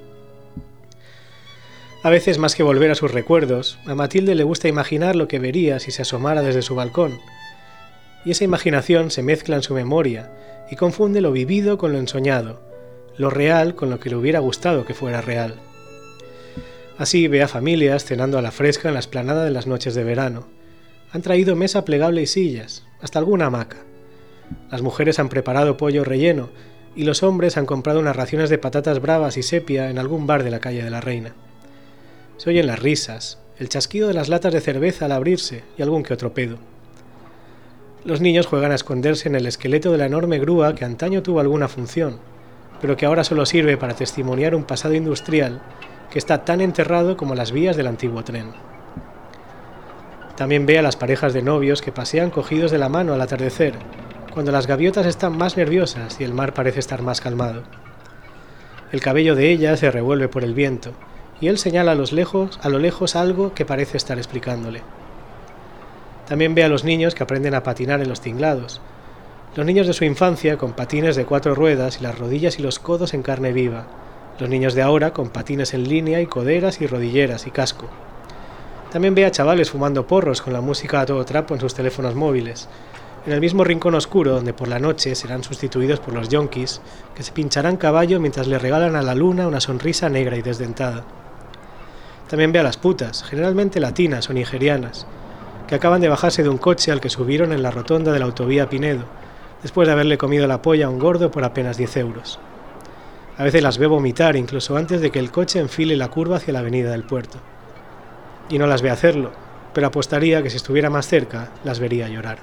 A veces, más que volver a sus recuerdos, a Matilde le gusta imaginar lo que vería si se asomara desde su balcón, y esa imaginación se mezcla en su memoria y confunde lo vivido con lo ensoñado, lo real con lo que le hubiera gustado que fuera real. Así ve a familias cenando a la fresca en la explanada de las noches de verano. Han traído mesa plegable y sillas, hasta alguna hamaca. Las mujeres han preparado pollo relleno y los hombres han comprado unas raciones de patatas bravas y sepia en algún bar de la calle de la Reina. Se oyen las risas, el chasquido de las latas de cerveza al abrirse y algún que otro pedo. Los niños juegan a esconderse en el esqueleto de la enorme grúa que antaño tuvo alguna función, pero que ahora solo sirve para testimoniar un pasado industrial que está tan enterrado como las vías del antiguo tren. También ve a las parejas de novios que pasean cogidos de la mano al atardecer, cuando las gaviotas están más nerviosas y el mar parece estar más calmado. El cabello de ella se revuelve por el viento, y él señala a, los lejos, a lo lejos algo que parece estar explicándole. También ve a los niños que aprenden a patinar en los tinglados, los niños de su infancia con patines de cuatro ruedas y las rodillas y los codos en carne viva, los niños de ahora con patines en línea y coderas y rodilleras y casco. También ve a chavales fumando porros con la música a todo trapo en sus teléfonos móviles, en el mismo rincón oscuro donde por la noche serán sustituidos por los yonkis, que se pincharán caballo mientras le regalan a la luna una sonrisa negra y desdentada. También ve a las putas, generalmente latinas o nigerianas, que acaban de bajarse de un coche al que subieron en la rotonda de la autovía Pinedo, después de haberle comido la polla a un gordo por apenas diez euros. A veces las ve vomitar incluso antes de que el coche enfile la curva hacia la avenida del puerto. Y no las ve hacerlo, pero apostaría que si estuviera más cerca, las vería llorar.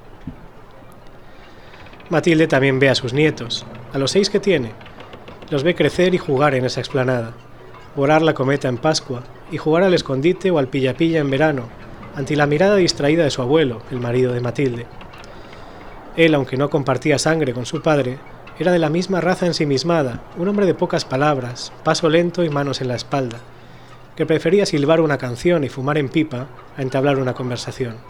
Matilde también ve a sus nietos, a los seis que tiene. Los ve crecer y jugar en esa explanada, volar la cometa en Pascua y jugar al escondite o al pilla-pilla en verano, ante la mirada distraída de su abuelo, el marido de Matilde. Él, aunque no compartía sangre con su padre, era de la misma raza ensimismada, un hombre de pocas palabras, paso lento y manos en la espalda, que prefería silbar una canción y fumar en pipa a entablar una conversación.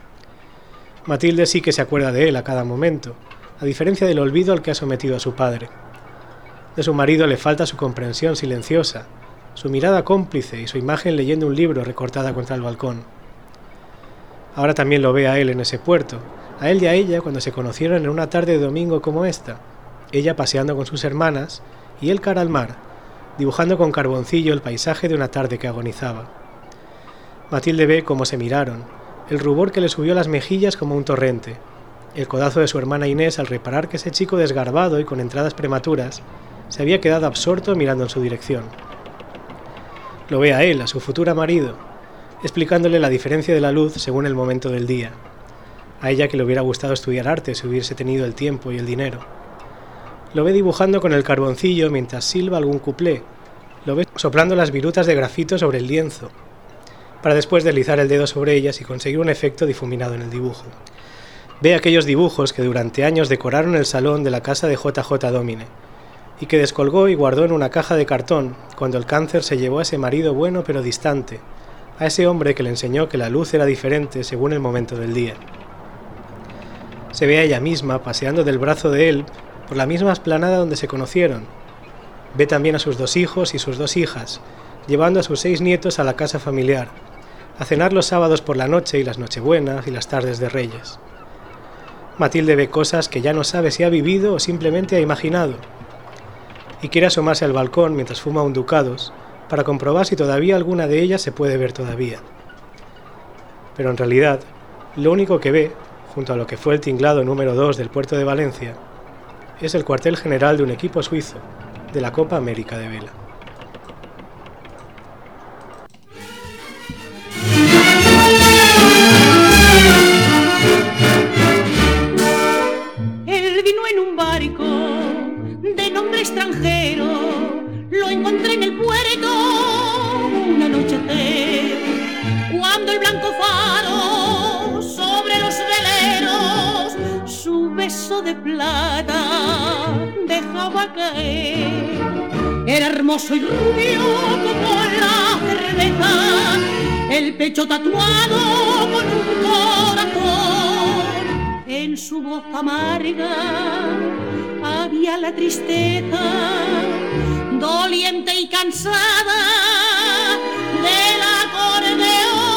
Matilde sí que se acuerda de él a cada momento, a diferencia del olvido al que ha sometido a su padre. De su marido le falta su comprensión silenciosa, su mirada cómplice y su imagen leyendo un libro recortada contra el balcón. Ahora también lo ve a él en ese puerto, a él y a ella cuando se conocieron en una tarde de domingo como esta, ella paseando con sus hermanas y él cara al mar, dibujando con carboncillo el paisaje de una tarde que agonizaba. Matilde ve cómo se miraron, el rubor que le subió a las mejillas como un torrente, el codazo de su hermana Inés al reparar que ese chico desgarbado y con entradas prematuras se había quedado absorto mirando en su dirección. Lo ve a él, a su futuro marido, explicándole la diferencia de la luz según el momento del día. A ella que le hubiera gustado estudiar arte si hubiese tenido el tiempo y el dinero. Lo ve dibujando con el carboncillo mientras silba algún cuplé. Lo ve soplando las virutas de grafito sobre el lienzo, para después deslizar el dedo sobre ellas y conseguir un efecto difuminado en el dibujo. Ve aquellos dibujos que durante años decoraron el salón de la casa de J J Domine, y que descolgó y guardó en una caja de cartón cuando el cáncer se llevó a ese marido bueno pero distante, a ese hombre que le enseñó que la luz era diferente según el momento del día. Se ve a ella misma paseando del brazo de él por la misma explanada donde se conocieron. Ve también a sus dos hijos y sus dos hijas, llevando a sus seis nietos a la casa familiar, a cenar los sábados por la noche y las nochebuenas y las tardes de Reyes. Matilde ve cosas que ya no sabe si ha vivido o simplemente ha imaginado, y quiere asomarse al balcón mientras fuma un ducados para comprobar si todavía alguna de ellas se puede ver todavía. Pero en realidad, lo único que ve, junto a lo que fue el tinglado número dos del puerto de Valencia, es el cuartel general de un equipo suizo de la Copa América de vela. Él vino en un barco de nombre extranjero, lo encontré en el puerto un anochecer, cuando el blanco faro sobre los veleros su beso de plata dejaba caer. Era hermoso y rubio como la cerveza, el pecho tatuado con un corazón. En su voz amarga había la tristeza, doliente y cansada del acordeón.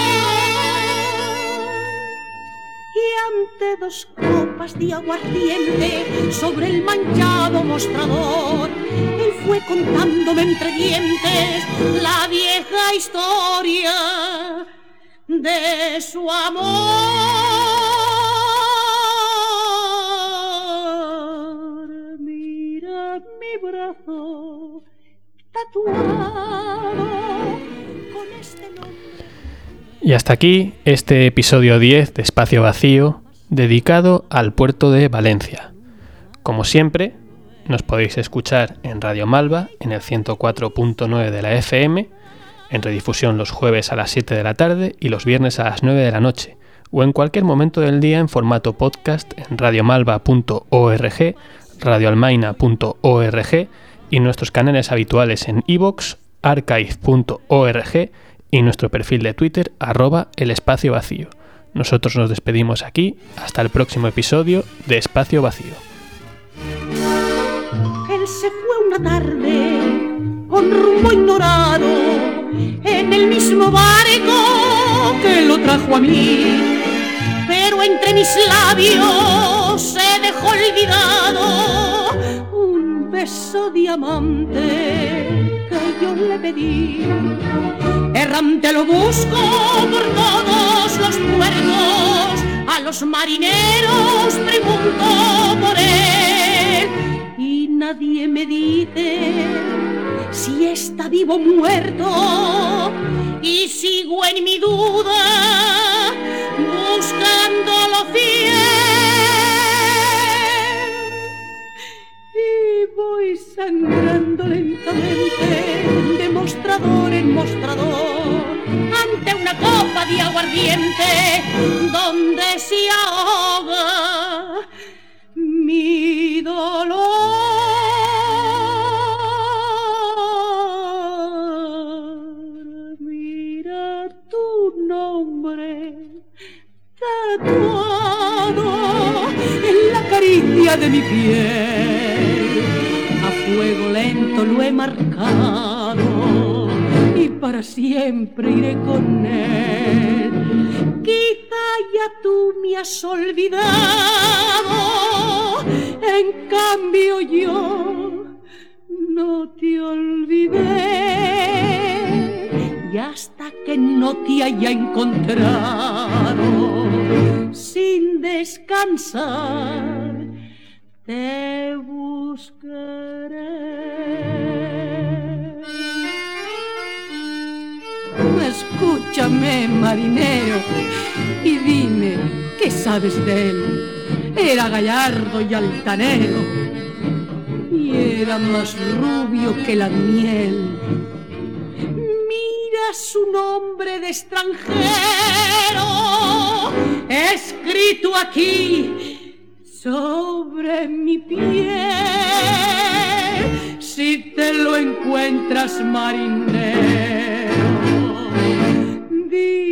Y ante dos copas de aguardiente sobre el manchado mostrador, él fue contándome entre dientes la vieja historia de su amor. Mira mi brazo tatuado con este nombre. Y hasta aquí este episodio diez de Espacio Vacío, dedicado al puerto de Valencia. Como siempre, nos podéis escuchar en Radio Malva, en el ciento cuatro punto nueve de la F M, en redifusión los jueves a las siete de la tarde y los viernes a las nueve de la noche, o en cualquier momento del día en formato podcast en radiomalva punto org, radioalmaina punto org y nuestros canales habituales en iVoox, archive punto org y nuestro perfil de Twitter, arroba el espacio vacío. Nosotros nos despedimos aquí, hasta el próximo episodio de Espacio Vacío. Él se fue una tarde con rumbo ignorado en el mismo barco que lo trajo a mí, pero entre mis labios se dejó olvidado un beso diamante que yo le pedí. Errante lo busco por todos los puertos, a los los marineros pregunto por él y nadie me dice si está vivo o muerto, y sigo en mi duda buscándolo fiel. Y voy sangrando lentamente de mostrador en mostrador ante una copa de aguardiente donde se ahoga mi dolor. Mira tu nombre tatuado en la caricia de mi piel, a fuego lento lo he marcado y para siempre iré con él. Quizá ya tú me has olvidado, en cambio yo no te olvidé, y hasta que no te haya encontrado sin descansar te buscaré. Escúchame, marinero, y dime qué sabes de él. Era gallardo y altanero, y era más rubio que la miel. Mira su nombre de extranjero escrito aquí sobre mi piel. Si te lo encuentras, marinero, di